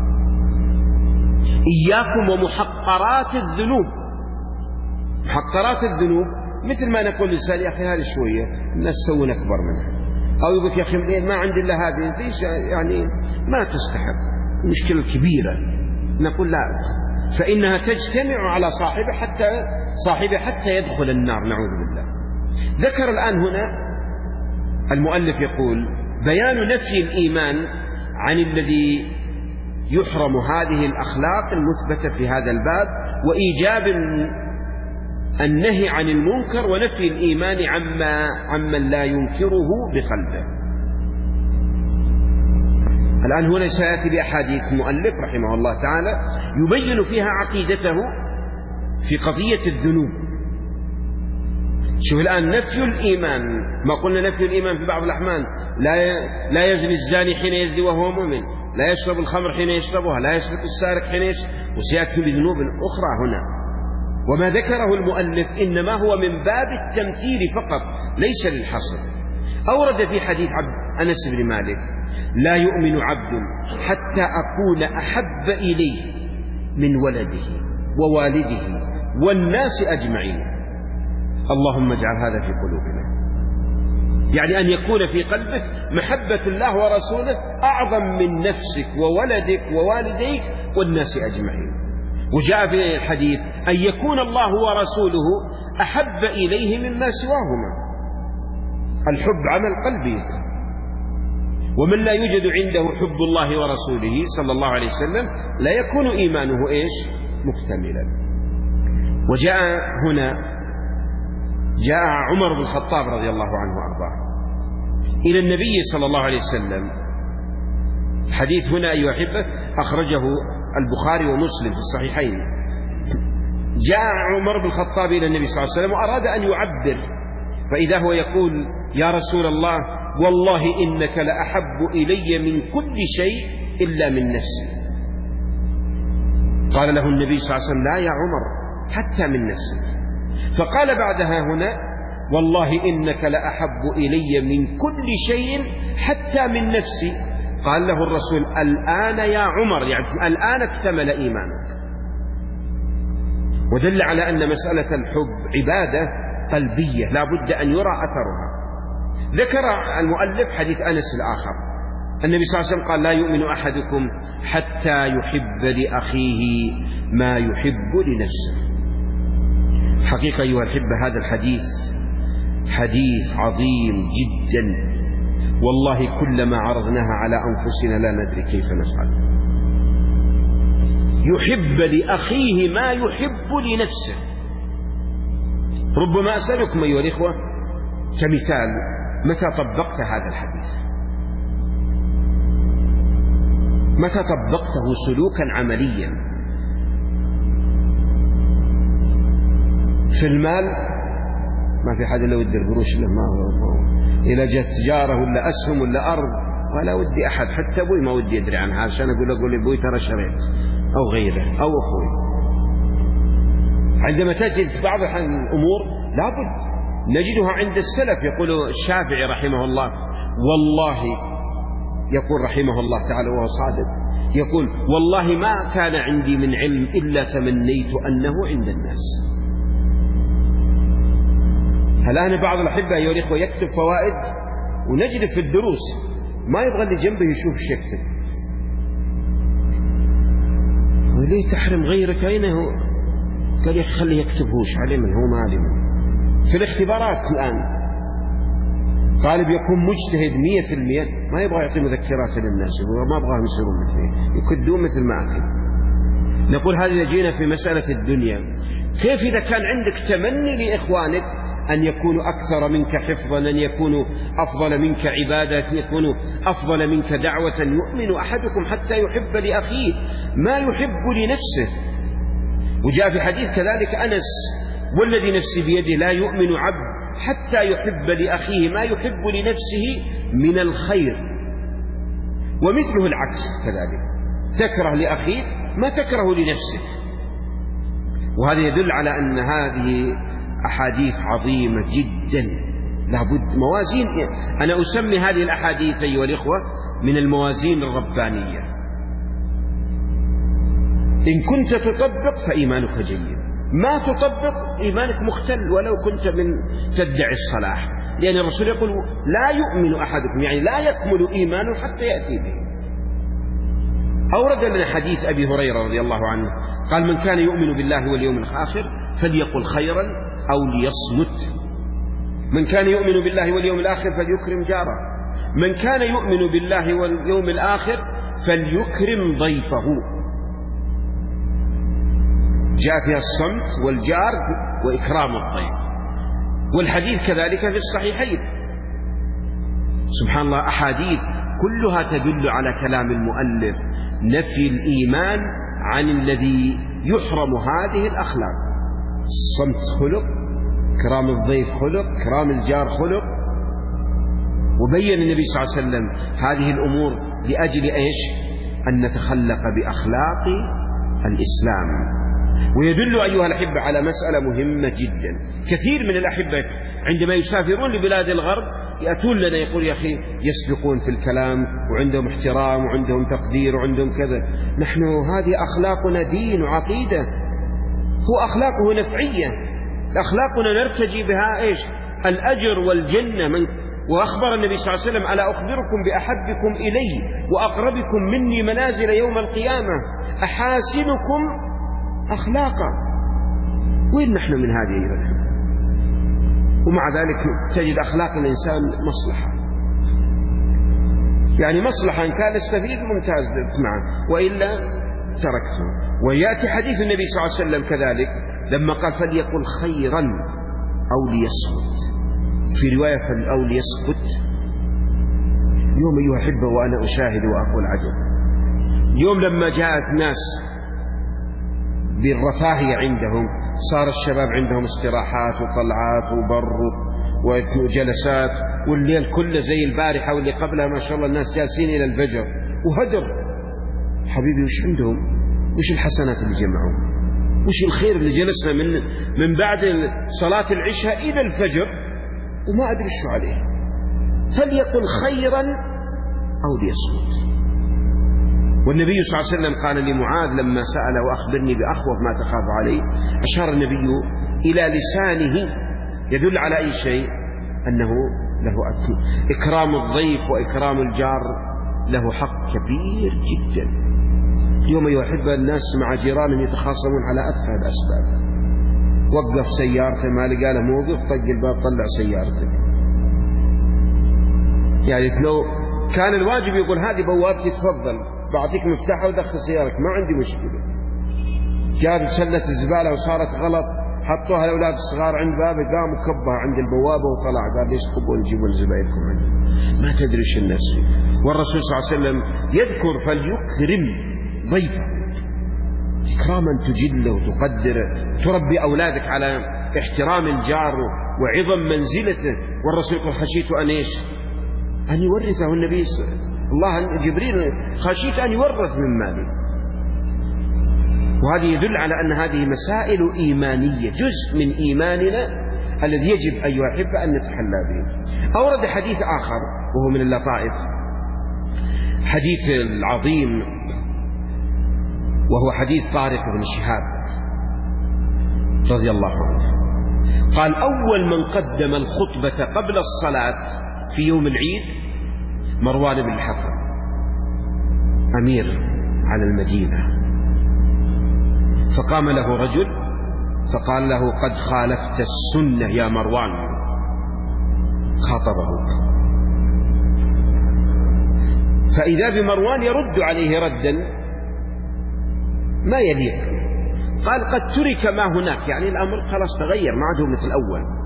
إياكم ومحقرات الذنوب. محقرات الذنوب مثل ما نقول للإنسان يا أخي هذه شوية الناس يسوون أكبر منها، أو يقول يا أخي ما عندي إلا هذه ليش يعني ما تستحق، المشكلة الكبيرة. نقول لا، فإنها تجتمع على صاحبه حتى يدخل النار، نعوذ بالله. ذكر الآن هنا المؤلف يقول بيان نفي الإيمان عن الذي يحرم هذه الأخلاق المثبتة في هذا الباب، وإيجاب النهي عن المنكر ونفي الإيمان عمن لا ينكره بقلبه. الآن هنا سيأتي بأحاديث المؤلف رحمه الله تعالى يبين فيها عقيدته في قضية الذنوب. شوف الآن نفي الإيمان، ما قلنا نفي الإيمان في بعض الأحيان، لا يزني الزاني حين يزني وهو مؤمن، لا يشرب الخمر حين يشربها، لا يسرق السارق حين يشرب، وسيأتي بذنوب أخرى هنا. وما ذكره المؤلف إنما هو من باب التمثيل فقط ليس للحصر. أورد في حديث أنس بن مالك لا يؤمن عبد حتى أكون أحب إليه من ولده ووالده والناس أجمعين. اللهم اجعل هذا في قلوبنا، يعني أن يكون في قلبك محبة الله ورسوله أعظم من نفسك وولدك ووالديك والناس أجمعين. وجاء في الحديث أن يكون الله ورسوله أحب إليه مما سواهما. الحب عمل قلبي، ومن لا يوجد عنده حب الله ورسوله صلى الله عليه وسلم لا يكون إيمانه مكتملا. وجاء هنا جاء عمر بن الخطاب رضي الله عنه وأرضاه إلى النبي صلى الله عليه وسلم. حديث هنا أيها الأحبة أخرجه البخاري ومسلم في الصحيحين. جاء عمر بن الخطاب إلى النبي صلى الله عليه وسلم وأراد أن يعبر، فإذا هو يقول يا رسول الله والله إنك لأحب إلي من كل شيء إلا من نفسي. قال له النبي صلى الله عليه وسلم لا يا عمر حتى من نفسك. فقال بعدها هنا والله إنك لأحب إلي من كل شيء حتى من نفسي. قال له الرسول الآن يا عمر، يعني الآن اكتمل إيمانك. ودل على أن مسألة الحب عبادة قلبية لا بد أن يرى أثرها. ذكر المؤلف حديث أنس الآخر، النبي صلى الله عليه وسلم قال لا يؤمن أحدكم حتى يحب لأخيه ما يحب لنفسه. حقيقة أيها الأحبة هذا الحديث حديث عظيم جدا، والله كلما عرضناها على أنفسنا لا ندري كيف نفعل. يحب لأخيه ما يحب لنفسه. ربما أسألكم أيها الإخوة كمثال، متى طبقت هذا الحديث؟ متى طبقته سلوكا عمليا؟ في المال ما في حد إلا ودي القروش له، ما هو إذا جت تجارة ولا أسهم ولا أرض ولا ودي أحد، حتى أبوي ما ودي يدري عنها عشان أقول أبوي ترى شريت أو غيره أو أخوي. عندما تجد بعض الأمور لابد نجدها عند السلف. يقول الشافعي رحمه الله والله، يقول رحمه الله تعالى وهو صادق، يقول والله ما كان عندي من علم إلا تمنيت أنه عند الناس. الآن بعض الأحبة أيها الإخوة يكتب فوائد ونجد في الدروس ما يبغى اللي جنبه يشوف ايش يكتب. وليه تحرم غيرك؟ أين هو؟ قال يا أخي خليه يكتب هو، علم هو ما علم. في الاختبارات الآن طالب يكون مجتهد 100% ما يبغى يعطي مذكرات للناس، ما يبغاهم يصيرون مثله، يكدون مثل ما أكل. نقول هذه جينا في مسألة الدنيا. كيف إذا كان عندك تمني لإخوانك أن يكونوا أكثر منك حفظا، أن يكونوا أفضل منك عبادة، أن يكونوا أفضل منك دعوة، يؤمن أحدكم حتى يحب لأخيه ما يحب لنفسه. وجاء في حديث كذلك أنس والذي نفسي بيده لا يؤمن عبد حتى يحب لأخيه ما يحب لنفسه من الخير. ومثله العكس كذلك، تكره لأخيك ما تكره لنفسك. وهذا يدل على أن هذه أحاديث عظيمة جدا، لابد موازين. أنا أسمي هذه الأحاديث أيها الإخوة من الموازين الربانية. إن كنت تطبق فإيمانك جيد، ما تطبق إيمانك مختل ولو كنت من تدعي الصلاح، لأن الرسول يقول لا يؤمن أحدكم، يعني لا يكمل إيمانه حتى يأتي به. أورد من حديث أبي هريرة رضي الله عنه قال: من كان يؤمن بالله واليوم الآخر فليقل خيرا أو ليصمت. من كان يؤمن بالله واليوم الآخر فليكرم جاره. من كان يؤمن بالله واليوم الآخر فليكرم ضيفه. جاء فيها الصمت والجار وإكرام الضيف. والحديث كذلك في الصحيحين. سبحان الله، أحاديث كلها تدل على كلام المؤلف، نفي الإيمان عن الذي يحرم هذه الأخلاق. الصمت خلق، كرام الضيف خلق، كرام الجار خلق. وبين النبي صلى الله عليه وسلم هذه الأمور لأجل إيش؟ أن نتخلق بأخلاق الإسلام. ويدل أيها الأحبة على مسألة مهمة جدا. كثير من الأحبة عندما يسافرون لبلاد الغرب يأتون لنا يقول: يا أخي يسبقون في الكلام وعندهم احترام وعندهم تقدير وعندهم كذا. نحن هذه أخلاقنا دين وعقيدة، هو أخلاقه نفعية، أخلاقنا نرتجي بها إيش؟ الأجر والجنة. وأخبر النبي صلى الله عليه وسلم: ألا أخبركم بأحبكم إلي وأقربكم مني منازل يوم القيامة أحاسنكم أخلاقا. وين نحن من هذه أيها؟ ومع ذلك تجد أخلاق الإنسان مصلحة، يعني مصلحة إن كان استفيد ممتاز معه، وإلا تركته. ويأتي حديث النبي صلى الله عليه وسلم كذلك لما قال: فليقل خيرا أو ليصمت، في رواية أو ليسكت. اليوم أيها الأحبة وأنا أشاهد وأقول عجب، اليوم لما جاءت ناس بالرفاهية عندهم، صار الشباب عندهم استراحات وطلعات وبر وجلسات، والليل كله زي البارحة واللي قبلها ما شاء الله الناس جالسين إلى الفجر وهدر. حبيبي وش عندهم؟ وش الحسنات اللي جمعوا؟ وش الخير اللي جلسنا من بعد صلاة العشاء إلى الفجر وما أدري شو عليه؟ فليقل خيرا أو ليصمت. والنبي صلى الله عليه وسلم قال لمعاذ لما سأله: أخبرني بأخوف ما تخاف عليه، أشار النبي إلى لسانه، يدل على أي شيء؟ أنه له إكرام الضيف وإكرام الجار له حق كبير جدا. اليوم أيها الأحبة الناس مع جيرانهم يتخاصمون على أتفه الأسباب. وقف سيارته، ما لقى له موقف، طق الباب طلع سيارته. يعني لو كان الواجب يقول: هذه بوابتي تفضل، بعطيك مفتاحه ودخل سيارك، ما عندي مشكلة. جاب سلة الزبالة وصارت غلط، حطوها الأولاد الصغار عند بابه، قام وكبها عند البوابة وطلع قال: ليش تبون تجيبون زباينكم عندي؟ ما تدري ايش الناس فيه. والرسول صلى الله عليه وسلم يذكر: فليكرم ضيفه، إكراما تجله وتقدره، تربي أولادك على احترام الجار وعظم منزلته. والرسول يقول: خشيت أن إيش؟ أن يورثه النبي الله جبريل، خشيت أن يورث من مالي. وهذا يدل على أن هذه مسائل إيمانية، جزء من إيماننا الذي يجب أيها الأحبة أن نتحلى به. أورد حديث آخر وهو من اللطائف، حديث العظيم، وهو حديث طارق بن شهاب رضي الله عنه. قال: أول من قدم الخطبة قبل الصلاة في يوم العيد مروان بن الحكم أمير على المدينة. فقام له رجل فقال له: قد خالفت السنة يا مروان. خاطبه، فإذا بمروان يرد عليه ردا ما يليق. قال: قد ترك ما هناك، يعني الأمر خلاص تغير، ما عاد هو مثل الأول.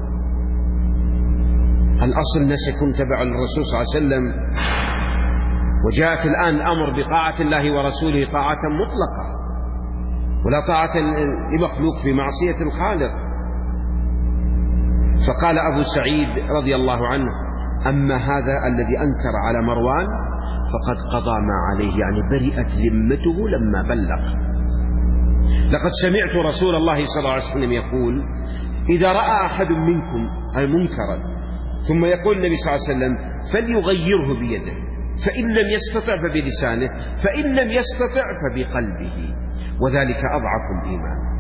الأصل نسكن تبع الرسول صلى الله عليه وسلم، وجاءك الآن الأمر بطاعة الله ورسوله طاعة مطلقة، ولا طاعة لمخلوق في معصية الخالق. فقال أبو سعيد رضي الله عنه: أما هذا الذي أنكر على مروان فقد قضى ما عليه، يعني برئت ذمته لما بلغ. لقد سمعت رسول الله صلى الله عليه وسلم يقول: إذا رأى أحد منكم منكرا ثم يقول النبي صلى الله عليه وسلم: فليغيره بيده، فإن لم يستطع فبلسانه، فإن لم يستطع فبقلبه، وذلك أضعف الإيمان.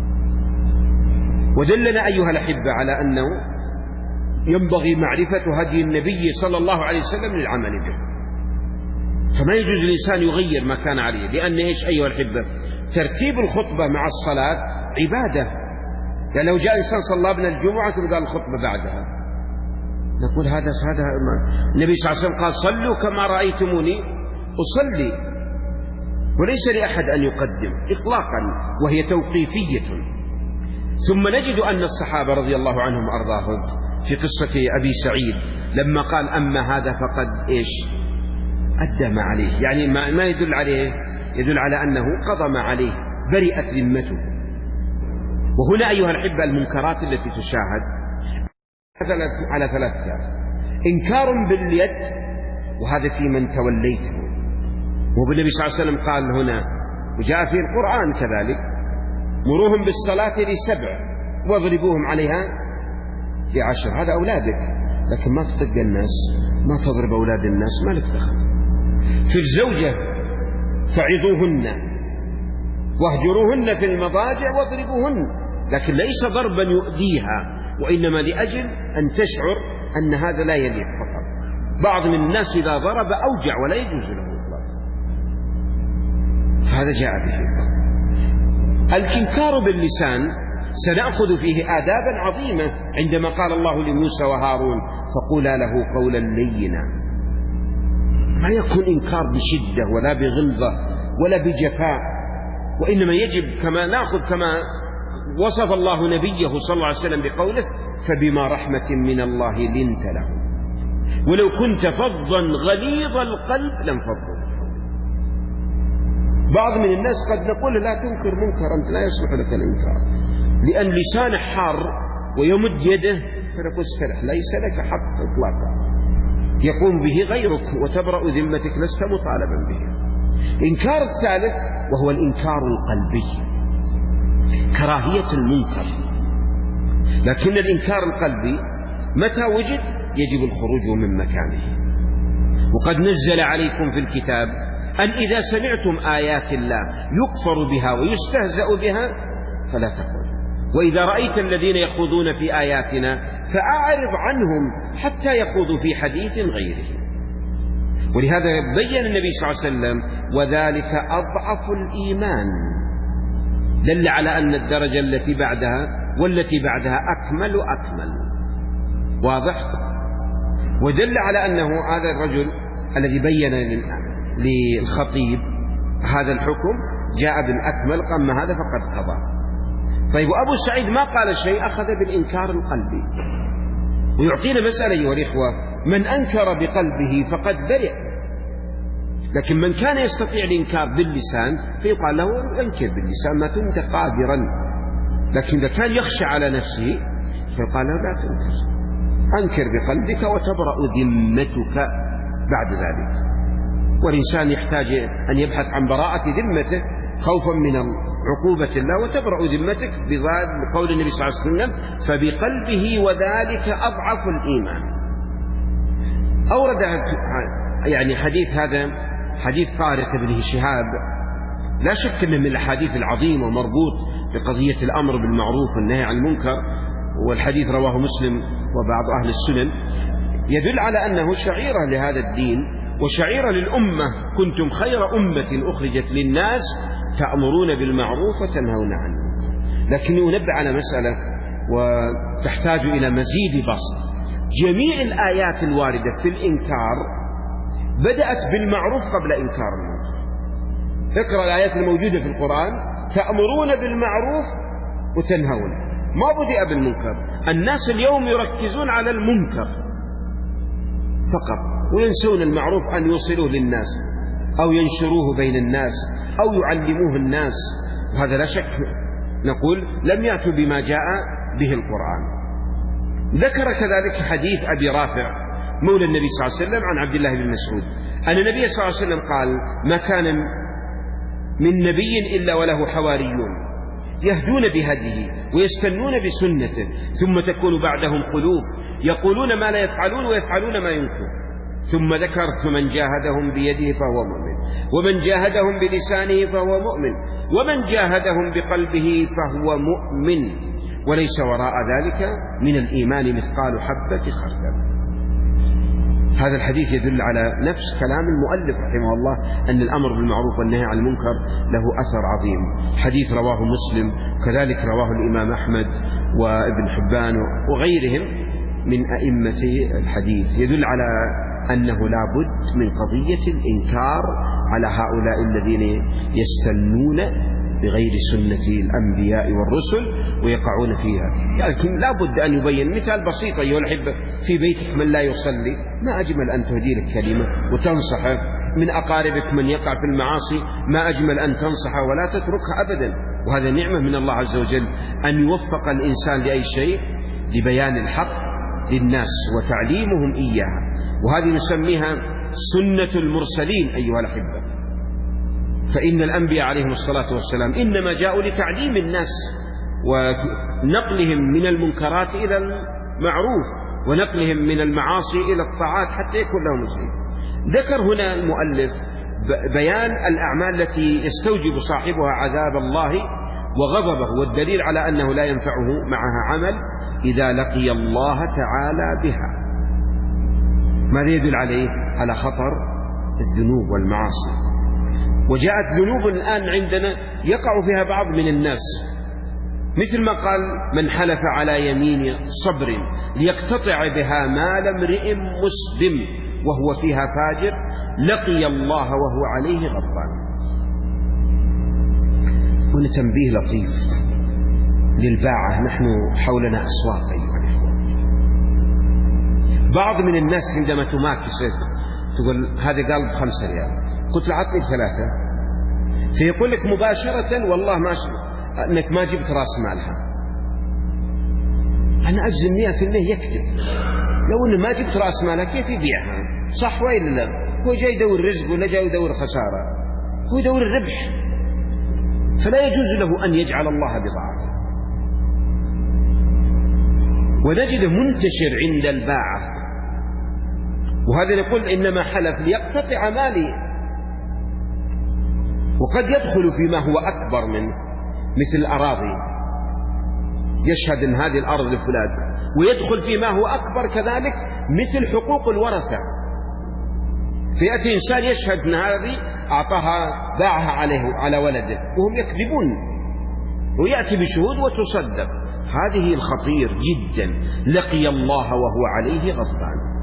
ودلنا أيها الأحبة على أنه ينبغي معرفة هدي النبي صلى الله عليه وسلم للعمل به، فما يجوز الإنسان يغير ما كان عليه، لأن إيش أيها الأحبة؟ ترتيب الخطبة مع الصلاة عبادة. يعني لو جاء إنسان صلى بنا الجمعة ثم قال الخطبة بعدها، نقول هذا النبي صلى الله عليه وسلم قال: صلوا كما رأيتموني أصلي، وليس لأحد أن يقدم إطلاقا، وهي توقيفية. ثم نجد أن الصحابة رضي الله عنهم وأرضاهم في قصة أبي سعيد لما قال: أما هذا فقد إيش أدى ما عليه، يعني ما يدل عليه، يدل على أنه قضى ما عليه، برئت ذمته. وهنا أيها الأحبة المنكرات التي تشاهد على ثلاث درجات: إنكار باليد، وهذا في من توليته، وبالنبي صلى الله عليه وسلم قال هنا، وجاء في القرآن كذلك: مروهم بالصلاة ل7 واضربوهم عليها ل10. هذا أولادك، لكن ما تطق الناس، ما تضرب أولاد الناس، ما لك دخل. في الزوجة: فعظوهن واهجروهن في المضاجع واضربوهن، لكن ليس ضربا يؤذيها، وإنما لأجل أن تشعر أن هذا لا يليق فقط. بعض من الناس إذا ضرب أوجع ولا يجوز له إطلاقا، فهذا جاء به. الإنكار باللسان سنأخذ فيه آدابا عظيمة، عندما قال الله لموسى وهارون: فقولا له قولا لينا. ما يكون إنكار بشدة ولا بغلظة ولا بجفاء، وإنما يجب كما وصف الله نبيه صلى الله عليه وسلم بقوله: فبما رحمة من الله لنت له، ولو كنت فظا غليظ القلب لانفضوا. بعض من الناس قد نقول: لا تنكر منكرا، لا يصلح لك الإنكار، لأن لسانه حار ويمد يده، فنقول: استرح، ليس لك حق إطلاقا، يقوم به غيرك وتبرأ ذمتك، لست مطالبا به. إنكار الثالث وهو الإنكار القلبي، كراهية المنكر، لكن الإنكار القلبي متى وجد يجب الخروج من مكانه. وقد نزل عليكم في الكتاب أن إذا سمعتم آيات الله يكفر بها ويستهزأ بها فلا تقولوا، وإذا رأيت الذين يخوضون في آياتنا فأعرض عنهم حتى يخوضوا في حديث غيره. ولهذا بين النبي صلى الله عليه وسلم: وذلك أضعف الإيمان، دل على أن الدرجة التي بعدها والتي بعدها أكمل وأكمل، واضح؟ ودل على أنه هذا الرجل الذي بين للخطيب هذا الحكم جاء بالأكمل، أما هذا فقد قضى. طيب، وأبو سعيد ما قال شيء، أخذ بالإنكار القلبي. ويعطينا مسألة أيها الإخوة: من أنكر بقلبه فقد برئ، لكن من كان يستطيع الإنكار باللسان فيقال له: انكر باللسان ما كنت قادرا، لكن إذا كان يخشى على نفسه فيقال له: لا تنكر، أنكر بقلبك وتبرأ ذمتك بعد ذلك. والإنسان يحتاج أن يبحث عن براءة ذمته خوفا من عقوبة الله، وتبرأ ذمتك بقول النبي صلى الله عليه وسلم: فبقلبه، وذلك أضعف الإيمان. أورد يعني حديث هذا حديث طارق بن شهاب، لا شك أنه من الأحاديث العظيمة ومربوط بقضية الأمر بالمعروف والنهي عن المنكر، والحديث رواه مسلم وبعض أهل السنن، يدل على أنه شعيرة لهذا الدين وشعيرة للأمة: كنتم خير أمة أخرجت للناس تأمرون بالمعروف وتنهون عن المنكر. لكن ينبه على مسألة وتحتاج إلى مزيد بسط: جميع الآيات الواردة في الإنكار بدأت بالمعروف قبل إنكار المنكر. اقرأ الآيات الموجودة في القرآن: تأمرون بالمعروف وتنهون، ما بدأ بالمنكر. الناس اليوم يركزون على المنكر فقط، وينسون المعروف أن يوصلوه للناس أو ينشروه بين الناس أو يعلموه الناس. هذا لا شك نقول لم يأتوا بما جاء به القرآن. ذكر كذلك حديث أبي رافع مولى النبي صلى الله عليه وسلم عن عبد الله بن مسعود أن النبي صلى الله عليه وسلم قال: ما كان من نبي إلا وله حواريون يهدون بهديه ويستنون بسنته، ثم تكون بعدهم خلوف يقولون ما لا يفعلون ويفعلون ما ينكرون. ثم ذكر فمن جاهدهم بيده فهو مؤمن، ومن جاهدهم بلسانه فهو مؤمن، ومن جاهدهم بقلبه فهو مؤمن، وليس وراء ذلك من الإيمان مثقال حبة خردل. هذا الحديث يدل على نفس كلام المؤلف رحمه الله أن الأمر بالمعروف والنهي عن المنكر له أثر عظيم. حديث رواه مسلم، كذلك رواه الإمام أحمد وابن حبان وغيرهم من أئمة الحديث، يدل على أنه لا بد من قضية الإنكار على هؤلاء الذين يستنون بغير سنة الأنبياء والرسل ويقعون فيها. لكن لا بد أن يبين. مثال بسيط أيها الأحبة، في بيتك من لا يصلي، ما أجمل أن تهدي لك كلمة وتنصحه. من أقاربك من يقع في المعاصي، ما أجمل أن تنصحه ولا تتركها أبدا. وهذا نعمة من الله عز وجل أن يوفق الإنسان لأي شيء لبيان الحق للناس وتعليمهم إياها. وهذه نسميها سنة المرسلين أيها الأحبة. فإن الأنبياء عليهم الصلاة والسلام إنما جاءوا لتعليم الناس ونقلهم من المنكرات إلى المعروف ونقلهم من المعاصي إلى الطاعات حتى يكون لهم شيء. ذكر هنا المؤلف بيان الأعمال التي يستوجب صاحبها عذاب الله وغضبه، والدليل على أنه لا ينفعه معها عمل إذا لقي الله تعالى بها. ماذا يدل عليه؟ على خطر الذنوب والمعاصي. وجاءت ذنوب الآن عندنا يقع فيها بعض من الناس، مثل ما قال من حلف على يمين صبر ليقتطع بها مال امرئ مسلم وهو فيها فاجر لقي الله وهو عليه غضبان. هنا تنبيه لطيف للباعة. نحن حولنا أسواق أيها الإخوة. بعض من الناس عندما تماكسه تقول هذا قال ب5 ريال، قلت له عطني 3، فيقول لك مباشرة والله ما أنك ما جبت رأس مالها. أنا أجزم 100% يكذب. لو أنه ما جبت رأس مالها كيف يبيعها؟ صح وإلا لا؟ هو جاي يدور رزق ولا جاي يدور خسارة؟ هو يدور الربح، فلا يجوز له أن يجعل الله بضاعته. ونجده منتشر عند الباعة، وهذا نقول إنما حلف ليقتطع مالي، وقد يدخل فيما هو أكبر منه مثل الأراضي، يشهد أن هذه الأرض لفلان، ويدخل فيما هو أكبر كذلك مثل حقوق الورثة. فيأتي إنسان يشهد أن هذه أعطاها باعها على ولده وهم يكذبون، ويأتي بشهود وتصدق. هذه الخطير جدا. لقي الله وهو عليه غضبان.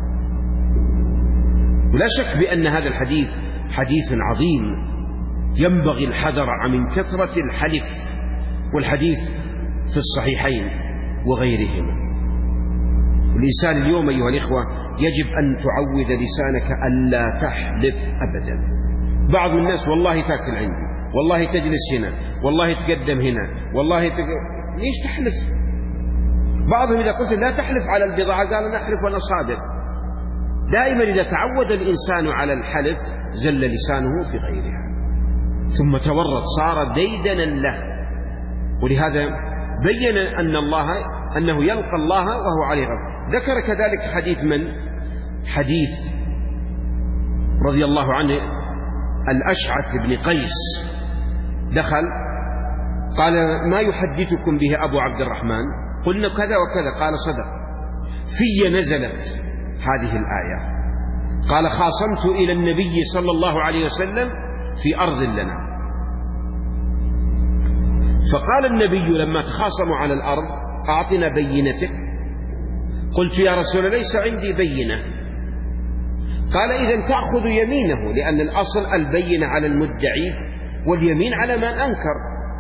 ولا شك بأن هذا الحديث حديث عظيم ينبغي الحذر من كثرة الحلف، والحديث في الصحيحين وغيرهما. الإنسان اليوم أيها الإخوة يجب أن تعود لسانك ألا تحلف أبدا. بعض الناس والله تأكل عندي، والله تجلس هنا، والله تقدم هنا، والله ليش تحلف؟ بعضهم إذا قلت لا تحلف على البضاعة قال أنا أحلف وأنا صادق. دائما إذا تعود الإنسان على الحلف زل لسانه في غيرها، ثم تورط صار ديدنا له. ولهذا بين أنه يلقى الله وهو عليه غضب. ذكر كذلك حديث رضي الله عنه الأشعث بن قيس دخل قال ما يحدثكم به أبو عبد الرحمن؟ قلنا كذا وكذا. قال صدق. في نزلت هذه الآية. قال خاصمت إلى النبي صلى الله عليه وسلم في أرض لنا، فقال النبي لما تخاصموا على الأرض أعطنا بينتك. قلت يا رسول الله ليس عندي بينة. قال إذن تأخذ يمينه، لأن الأصل البينة على المدعي واليمين على من أنكر.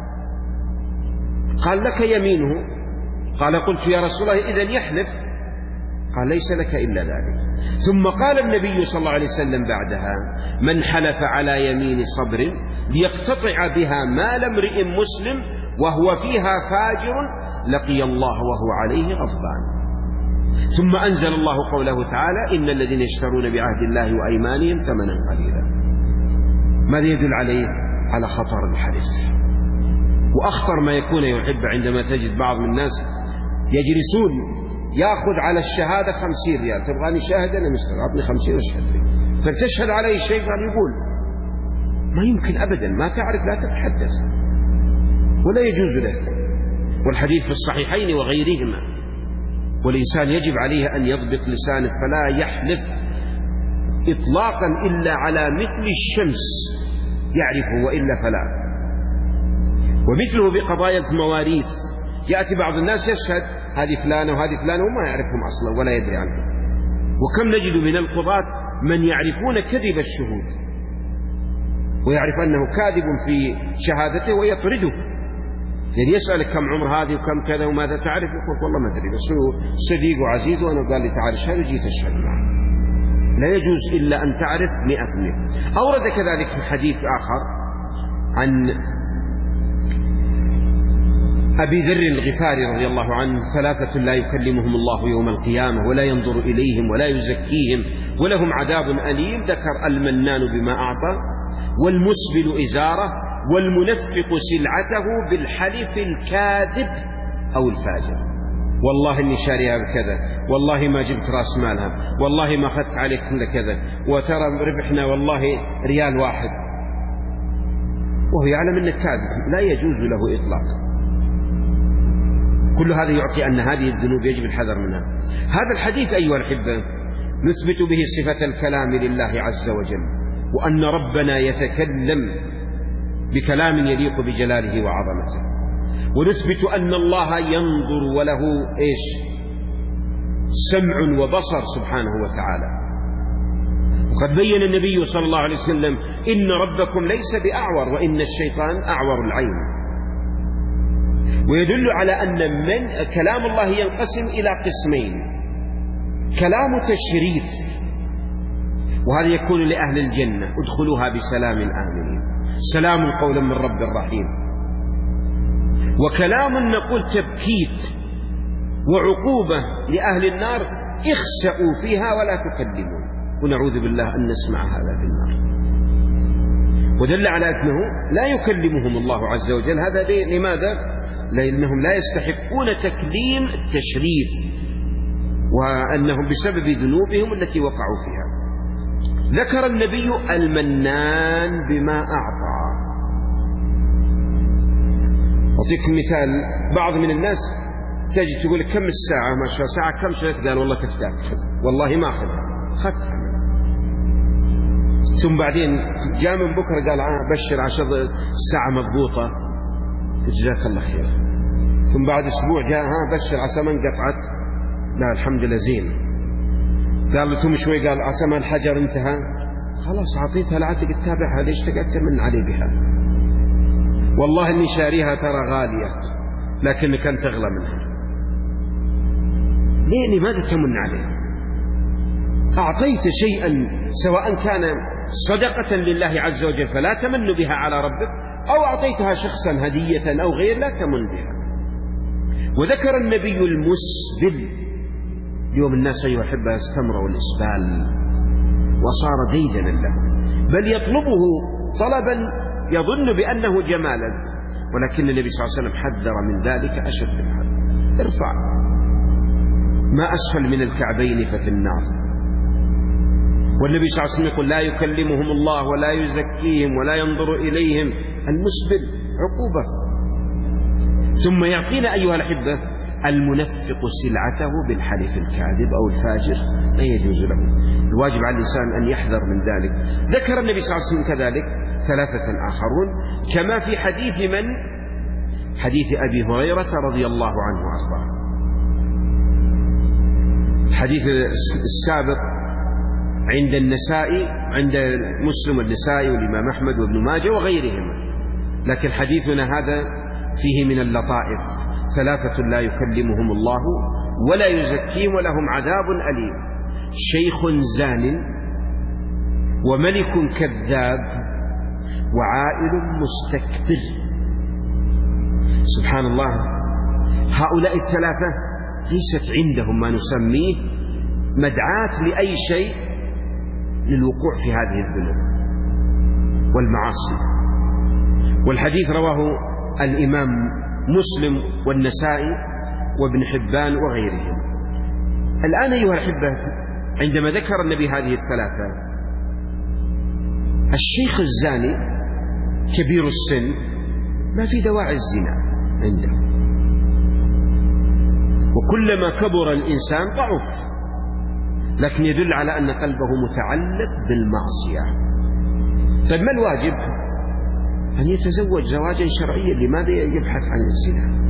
قال لك يمينه. قال قلت يا رسول الله إذن يحلف. قال ليس لك إلا ذلك. ثم قال النبي صلى الله عليه وسلم بعدها من حلف على يمين صبر ليقتطع بها مال امرئ مسلم وهو فيها فاجر لقي الله وهو عليه غضبان. ثم أنزل الله قوله تعالى إن الذين يشترون بعهد الله وأيمانهم ثمنا قليلا. ماذا يدل عليه؟ على خطر الحلف. وأخطر ما يكون أيها الأحبة عندما تجد بعض من الناس يجلسون يأخذ على الشهادة 50 ريال. تبغاني شاهد؟ أنا مستر أعطني 50 أشهد لي. فتشهد عليه شيء قال يقول ما يمكن أبدا، ما تعرف لا تتحدث ولا يجوز لك. والحديث في الصحيحين وغيرهما. والإنسان يجب عليه أن يضبط لسانه فلا يحلف إطلاقا إلا على مثل الشمس يعرفه وإلا فلا. ومثله بقضايا المواريث، يأتي بعض الناس يشهد هذه فلانة وهذه فلانة وما يعرفهم أصلا ولا يدري عنهم. وكم نجد من القضاة من يعرفون كذب الشهود ويعرف أنه كاذب في شهادته ويطرده، يعني يسألك كم عمر هذه وكم كذا وماذا تعرف، يقول والله ما أدري بس هو صديق وعزيز وأنا قال لي تعال اشهد وجيت أشهد معه. لا يجوز إلا أن تعرف 100%. أورد كذلك حديث آخر عن أبي ذر الغفاري رضي الله عنه: 3 لا يكلمهم الله يوم القيامة ولا ينظر إليهم ولا يزكيهم ولهم عذاب أليم. ذكر المنان بما أعطى والمسبل إزاره والمنفق سلعته بالحلف الكاذب أو الفاجر. والله إني شاريها بكذا، والله ما جبت رأس مالها، والله ما أخذت عليك إلا كذا، وترى ربحنا والله ريال واحد، وهو يعلم أنه كاذب. لا يجوز له إطلاقا. كل هذا يعطي أن هذه الذنوب يجب الحذر منها. هذا الحديث أيها الأحبة نثبت به صفة الكلام لله عز وجل، وأن ربنا يتكلم بكلام يليق بجلاله وعظمته، ونثبت أن الله ينظر وله سمع وبصر سبحانه وتعالى. وقد بين النبي صلى الله عليه وسلم: إن ربكم ليس بأعور وإن الشيطان أعور العين. ويدل على أن من كلام الله ينقسم إلى قسمين: كلام تشريف، وهذا يكون لأهل الجنة: ادخلوها بسلام آمنين، سلام قولا من رب رحيم. وكلام نقول تبكيت وعقوبة لأهل النار: اخسأوا فيها ولا تكلمون، ونعوذ بالله أن نسمع هذا في النار. ودل على أنه لا يكلمهم الله عز وجل. هذا لماذا؟ لأنهم لا يستحقون تكليم التشريف، وأنهم بسبب ذنوبهم التي وقعوا فيها. ذكر النبي المنان بما أعطى. أعطيك مثال: بعض من الناس تجي تقول كم الساعة؟ ما شاء ساعة كم شريت؟ قال والله كفتاك، والله ما أخذها، أخذتها. ثم بعدين جاء من بكرة قال بشر 10 ساعة مضبوطة، جزاك الله خير. ثم بعد أسبوع جاء بشر عسى ما انقطعت، لا الحمد لله زين. قال ثم شوي قال عسى ما الحجر انتهى، خلاص أعطيتها لعدك تتابعها، ليش تقعد تمن علي بها؟ والله إني شاريها ترى غالية لكنك أنت أغلى منها. ليه؟ لماذا تمن عليها؟ أعطيت شيئا سواء كان صدقة لله عز وجل فلا تمن بها على ربك، أو أعطيتها شخصا هدية أو غير لا تمن بها. وذكر النبي المسبل. اليوم الناس أيها الأحبة استمروا الإسبال وصار ديدنا له، بل يطلبه طلبا يظن بأنه جمالا، ولكن النبي صلى الله عليه وسلم حذر من ذلك أشد الحذر: ارفع ما أسفل من الكعبين ففي النار. والنبي صلى الله عليه وسلم يقول: لا يكلمهم الله ولا يزكيهم ولا ينظر إليهم. المسبل عقوبة. ثم يعطينا أيها الأحبة المنفق سلعته بالحلف الكاذب أو الفاجر، لا يجوز له. الواجب على الإنسان أن يحذر من ذلك. ذكر النبي صلى الله عليه وسلم كذلك 3 آخرون، كما في حديث من؟ حديث أبي هريرة رضي الله عنه وأرضاه. الحديث السابق عند النسائي، عند مسلم والنسائي والإمام أحمد وابن ماجه وغيرهما، لكن حديثنا هذا فيه من اللطائف: 3 لا يكلمهم الله ولا يزكيهم ولهم عذاب أليم: شيخ زان وملك كذاب وعائل مستكبر. سبحان الله، هؤلاء 3 ليست عندهم ما نسميه مدعاة لأي شيء للوقوع في هذه الذنوب والمعاصي. والحديث رواه الإمام مسلم والنسائي وابن حبان وغيرهم. الآن أيها الأحبة، عندما ذكر النبي هذه الثلاثة، الشيخ الزاني كبير السن ما في دواعي الزنا عنده، وكلما كبر الإنسان ضعف، لكن يدل على أن قلبه متعلق بالمعصية. طيب ما الواجب؟ أن يتزوج زواجا شرعيا، لماذا يبحث عن الزنا؟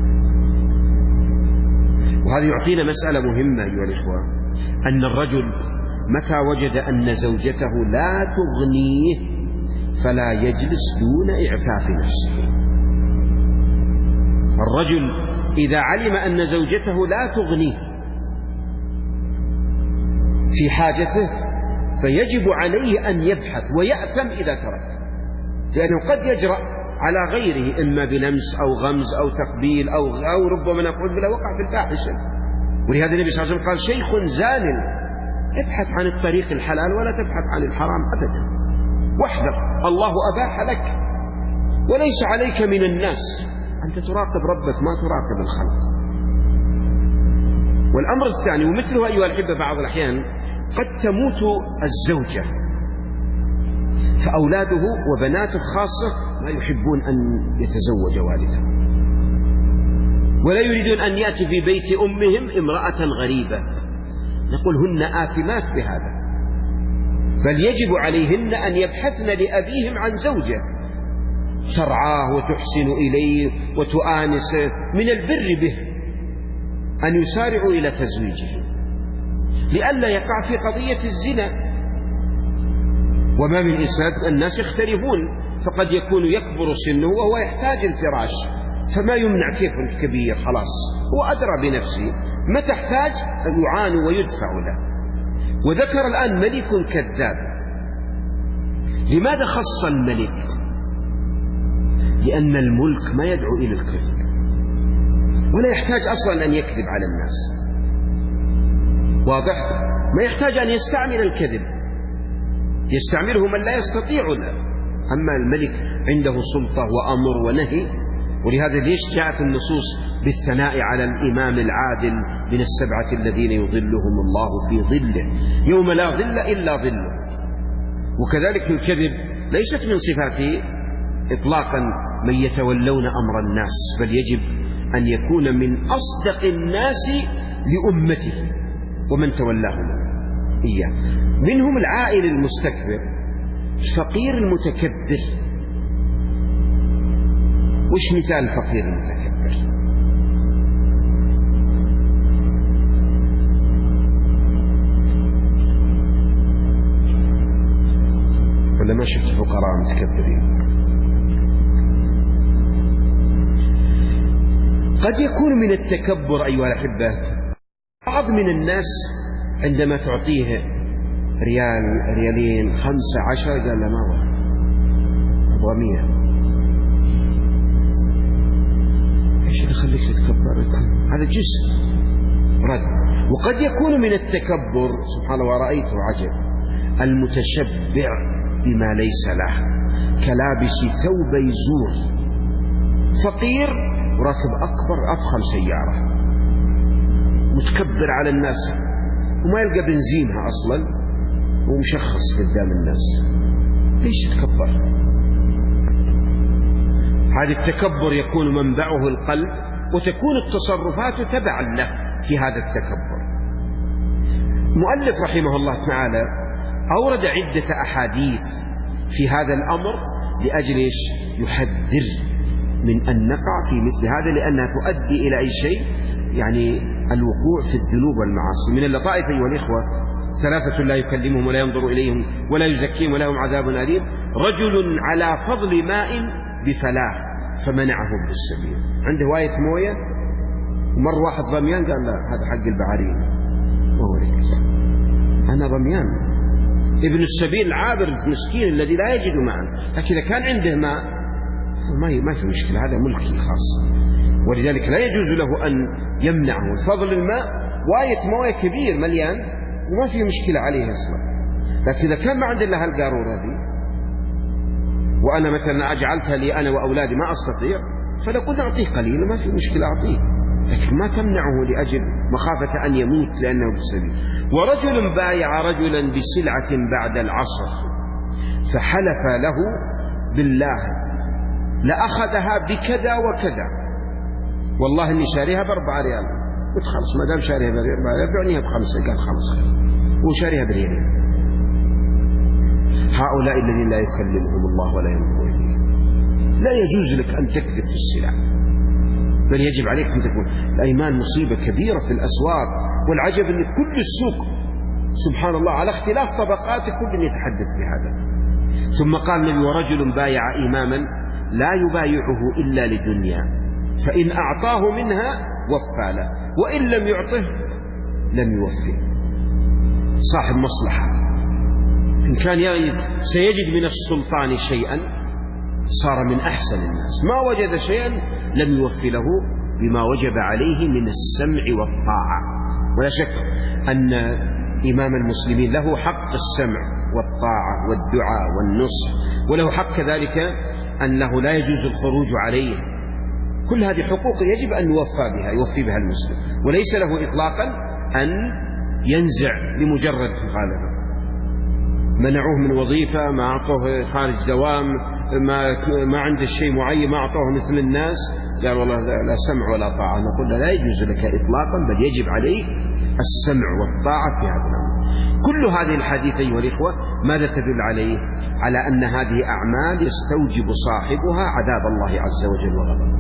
وهذا يعطينا مسألة مهمة أيها الإخوة، أن الرجل متى وجد أن زوجته لا تغنيه فلا يجلس دون إعفاف نفسه. الرجل إذا علم أن زوجته لا تغنيه في حاجته فيجب عليه أن يبحث ويأثم إذا ترك، لأنه قد يجرأ على غيره إما بلمس أو غمز أو تقبيل أو ربما نقول بلا وقع في الفاحشة. ولهذا النبي صلى الله عليه وسلم قال: شيخ زان، ابحث عن الطريق الحلال ولا تبحث عن الحرام أبدا، واحذر، الله أباح لك وليس عليك من الناس، أنت تراقب ربك ما تراقب الخلق. والأمر الثاني، ومثله أيها الأحبة بعض الأحيان قد تموت الزوجة فأولاده وبناته خاصة لا يحبون أن يتزوج والده، ولا يريدون أن يأتي في بيت أمهم امرأة غريبة، نقول هن آثمات بهذا، بل يجب عليهن أن يبحثن لأبيهم عن زوجة ترعاه وتحسن إليه وتؤانسه، من البر به أن يسارعوا إلى تزويجه لئلا يقع في قضية الزنا. وما من إنسان، الناس يختلفون، فقد يكون يكبر سنه وهو يحتاج الفراش، فما يمنع كيف الكبير خلاص هو أدرى بنفسه، ما تحتاج يعان ويدفع له. وذكر الآن ملك كذاب. لماذا خص الملك؟ لأن الملك ما يدعو إلى الكذب، ولا يحتاج أصلا أن يكذب على الناس، واضح؟ ما يحتاج أن يستعمل الكذب، يستعمله من لا يستطيع له. أما الملك عنده سلطة وأمر ونهي. ولهذا ليش جاءت النصوص بالثناء على الإمام العادل من السبعة الذين يظلهم الله في ظله يوم لا ظل إلا ظله. وكذلك الكذب ليست من صفاته إطلاقا من يتولون أمر الناس، بل يجب أن يكون من أصدق الناس لأمته ومن تولاهم إياه. منهم العائل المستكبر، الفقير المتكبر. وش مثال الفقير المتكبر؟ ولا ما شفت فقراء متكبرين؟ قد يكون من التكبر أيها الأحبة بعض من الناس عندما تعطيه ريال ريالين 15 قال له ما هو أبغى 100. ايش اللي يخليك تتكبر؟ هذا جزء رد. وقد يكون من التكبر سبحان الله ورأيته عجب المتشبع بما ليس له، كلابس ثوبي زور، فقير وراكب أفخم سيارة، متكبر على الناس وما يلقى بنزينها أصلا ومشخص قدام الناس. ليش تكبر؟ هذا التكبر يكون منبعه القلب، وتكون التصرفات تبعا له في هذا التكبر. مؤلف رحمه الله تعالى أورد عدة أحاديث في هذا الأمر لأجل يحذر من أن نقع في مثل هذا، لأنها تؤدي إلى أي شيء، يعني الوقوع في الذنوب والمعاصي. من اللطائف أيها الإخوة 3 لا يكلمهم ولا ينظر إليهم ولا يزكيهم ولهم عذاب أليم: رجل على فضل ماء بفلاح فمنعه بالسبيل. عنده هواية موية ومر واحد ضميان قال لا هذا حق البعارين، وهو ركز أنا ضميان. ابن السبيل العابر المسكين الذي لا يجد معه، لكن إذا كان عنده ماء ما في مشكلة، هذا ملكي خاص، ولذلك لا يجوز له أن يمنعه. فضل الماء واية موية كبير مليان وما في مشكلة عليه أصلا. لكن إذا كان ما عند الله القارورة دي وأنا مثلا أجعلتها لي أنا وأولادي ما أستطيع، فنقول نعطيه قليل ما في مشكلة أعطيه، لكن ما تمنعه لأجل مخافة أن يموت لأنه بالسبيل. ورجل بايع رجلا بسلعة بعد العصر فحلف له بالله لأخذها بكذا وكذا، والله إني شاريها ب4 ريال، قلت خلص ما دام شاريها ب4 ريال بعنيها ب5، قال خلص خير، وشاريها بريالين. هؤلاء الذين لا يكلمهم الله ولا ينظر إليهم، لا يجوز لك أن تكذب في السلع، بل يجب عليك أن تكون. الأيمان مصيبة كبيرة في الأسواق، والعجب أن كل السوق سبحان الله على اختلاف طبقات كل يتحدث بهذا. ثم قال النبي: ورجل بايع إماما لا يبايعه إلا لدنيا، فإن أعطاه منها وفى له، وإن لم يعطه لم يوفي. صاحب مصلحة إن كان سيجد من السلطان شيئا صار من أحسن الناس، ما وجد شيئا لم يوفي له بما وجب عليه من السمع والطاعة. ولا شك أن إمام المسلمين له حق السمع والطاعة والدعاء والنصح، وله حق كذلك أنه لا يجوز الخروج عليه. كل هذه حقوق يجب أن يوفي بها المسلم، وليس له إطلاقا أن ينزع لمجرد مخالفة. منعوه من وظيفة، ما أعطوه خارج دوام، ما عنده شيء معين، ما أعطوه مثل الناس، قال والله لا سمع ولا طاعة. نقول لا يجوز لك إطلاقا، بل يجب عليك السمع والطاعة في هذا الأمر. كل هذه الحديث أيها الإخوة ماذا تدل عليه؟ على أن هذه أعمال يستوجب صاحبها عذاب الله عز وجل وغضبه،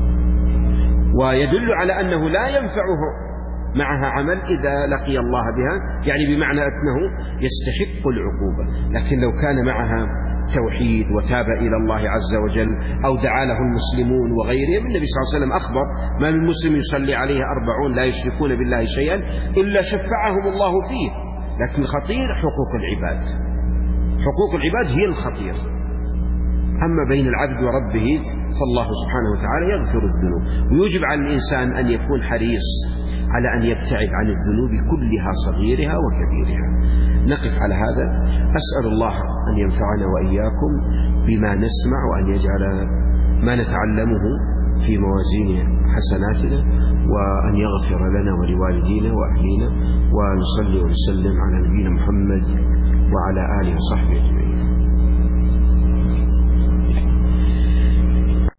ويدل على أنه لا ينفعه معها عمل إذا لقي الله بها، يعني بمعنى أنه يستحق العقوبة. لكن لو كان معها توحيد وتاب إلى الله عز وجل أو دعا له المسلمون وغيرهم، النبي صلى الله عليه وسلم أخبر: ما من مسلم يصلي عليه 40 لا يشركون بالله شيئا إلا شفعهم الله فيه. لكن الخطير حقوق العباد، حقوق العباد هي الخطير. أما بين العبد وربه فالله سبحانه وتعالى يغفر الذنوب، ويجب على الإنسان أن يكون حريص على أن يبتعد عن الذنوب كلها صغيرها وكبيرها. نقف على هذا. أسأل الله أن ينفعنا وإياكم بما نسمع، وأن يجعل ما نتعلمه في موازين حسناتنا، وأن يغفر لنا ولوالدينا وأهلينا، ونصلي ونسلم على نبينا محمد وعلى آله وصحبه أجمعين.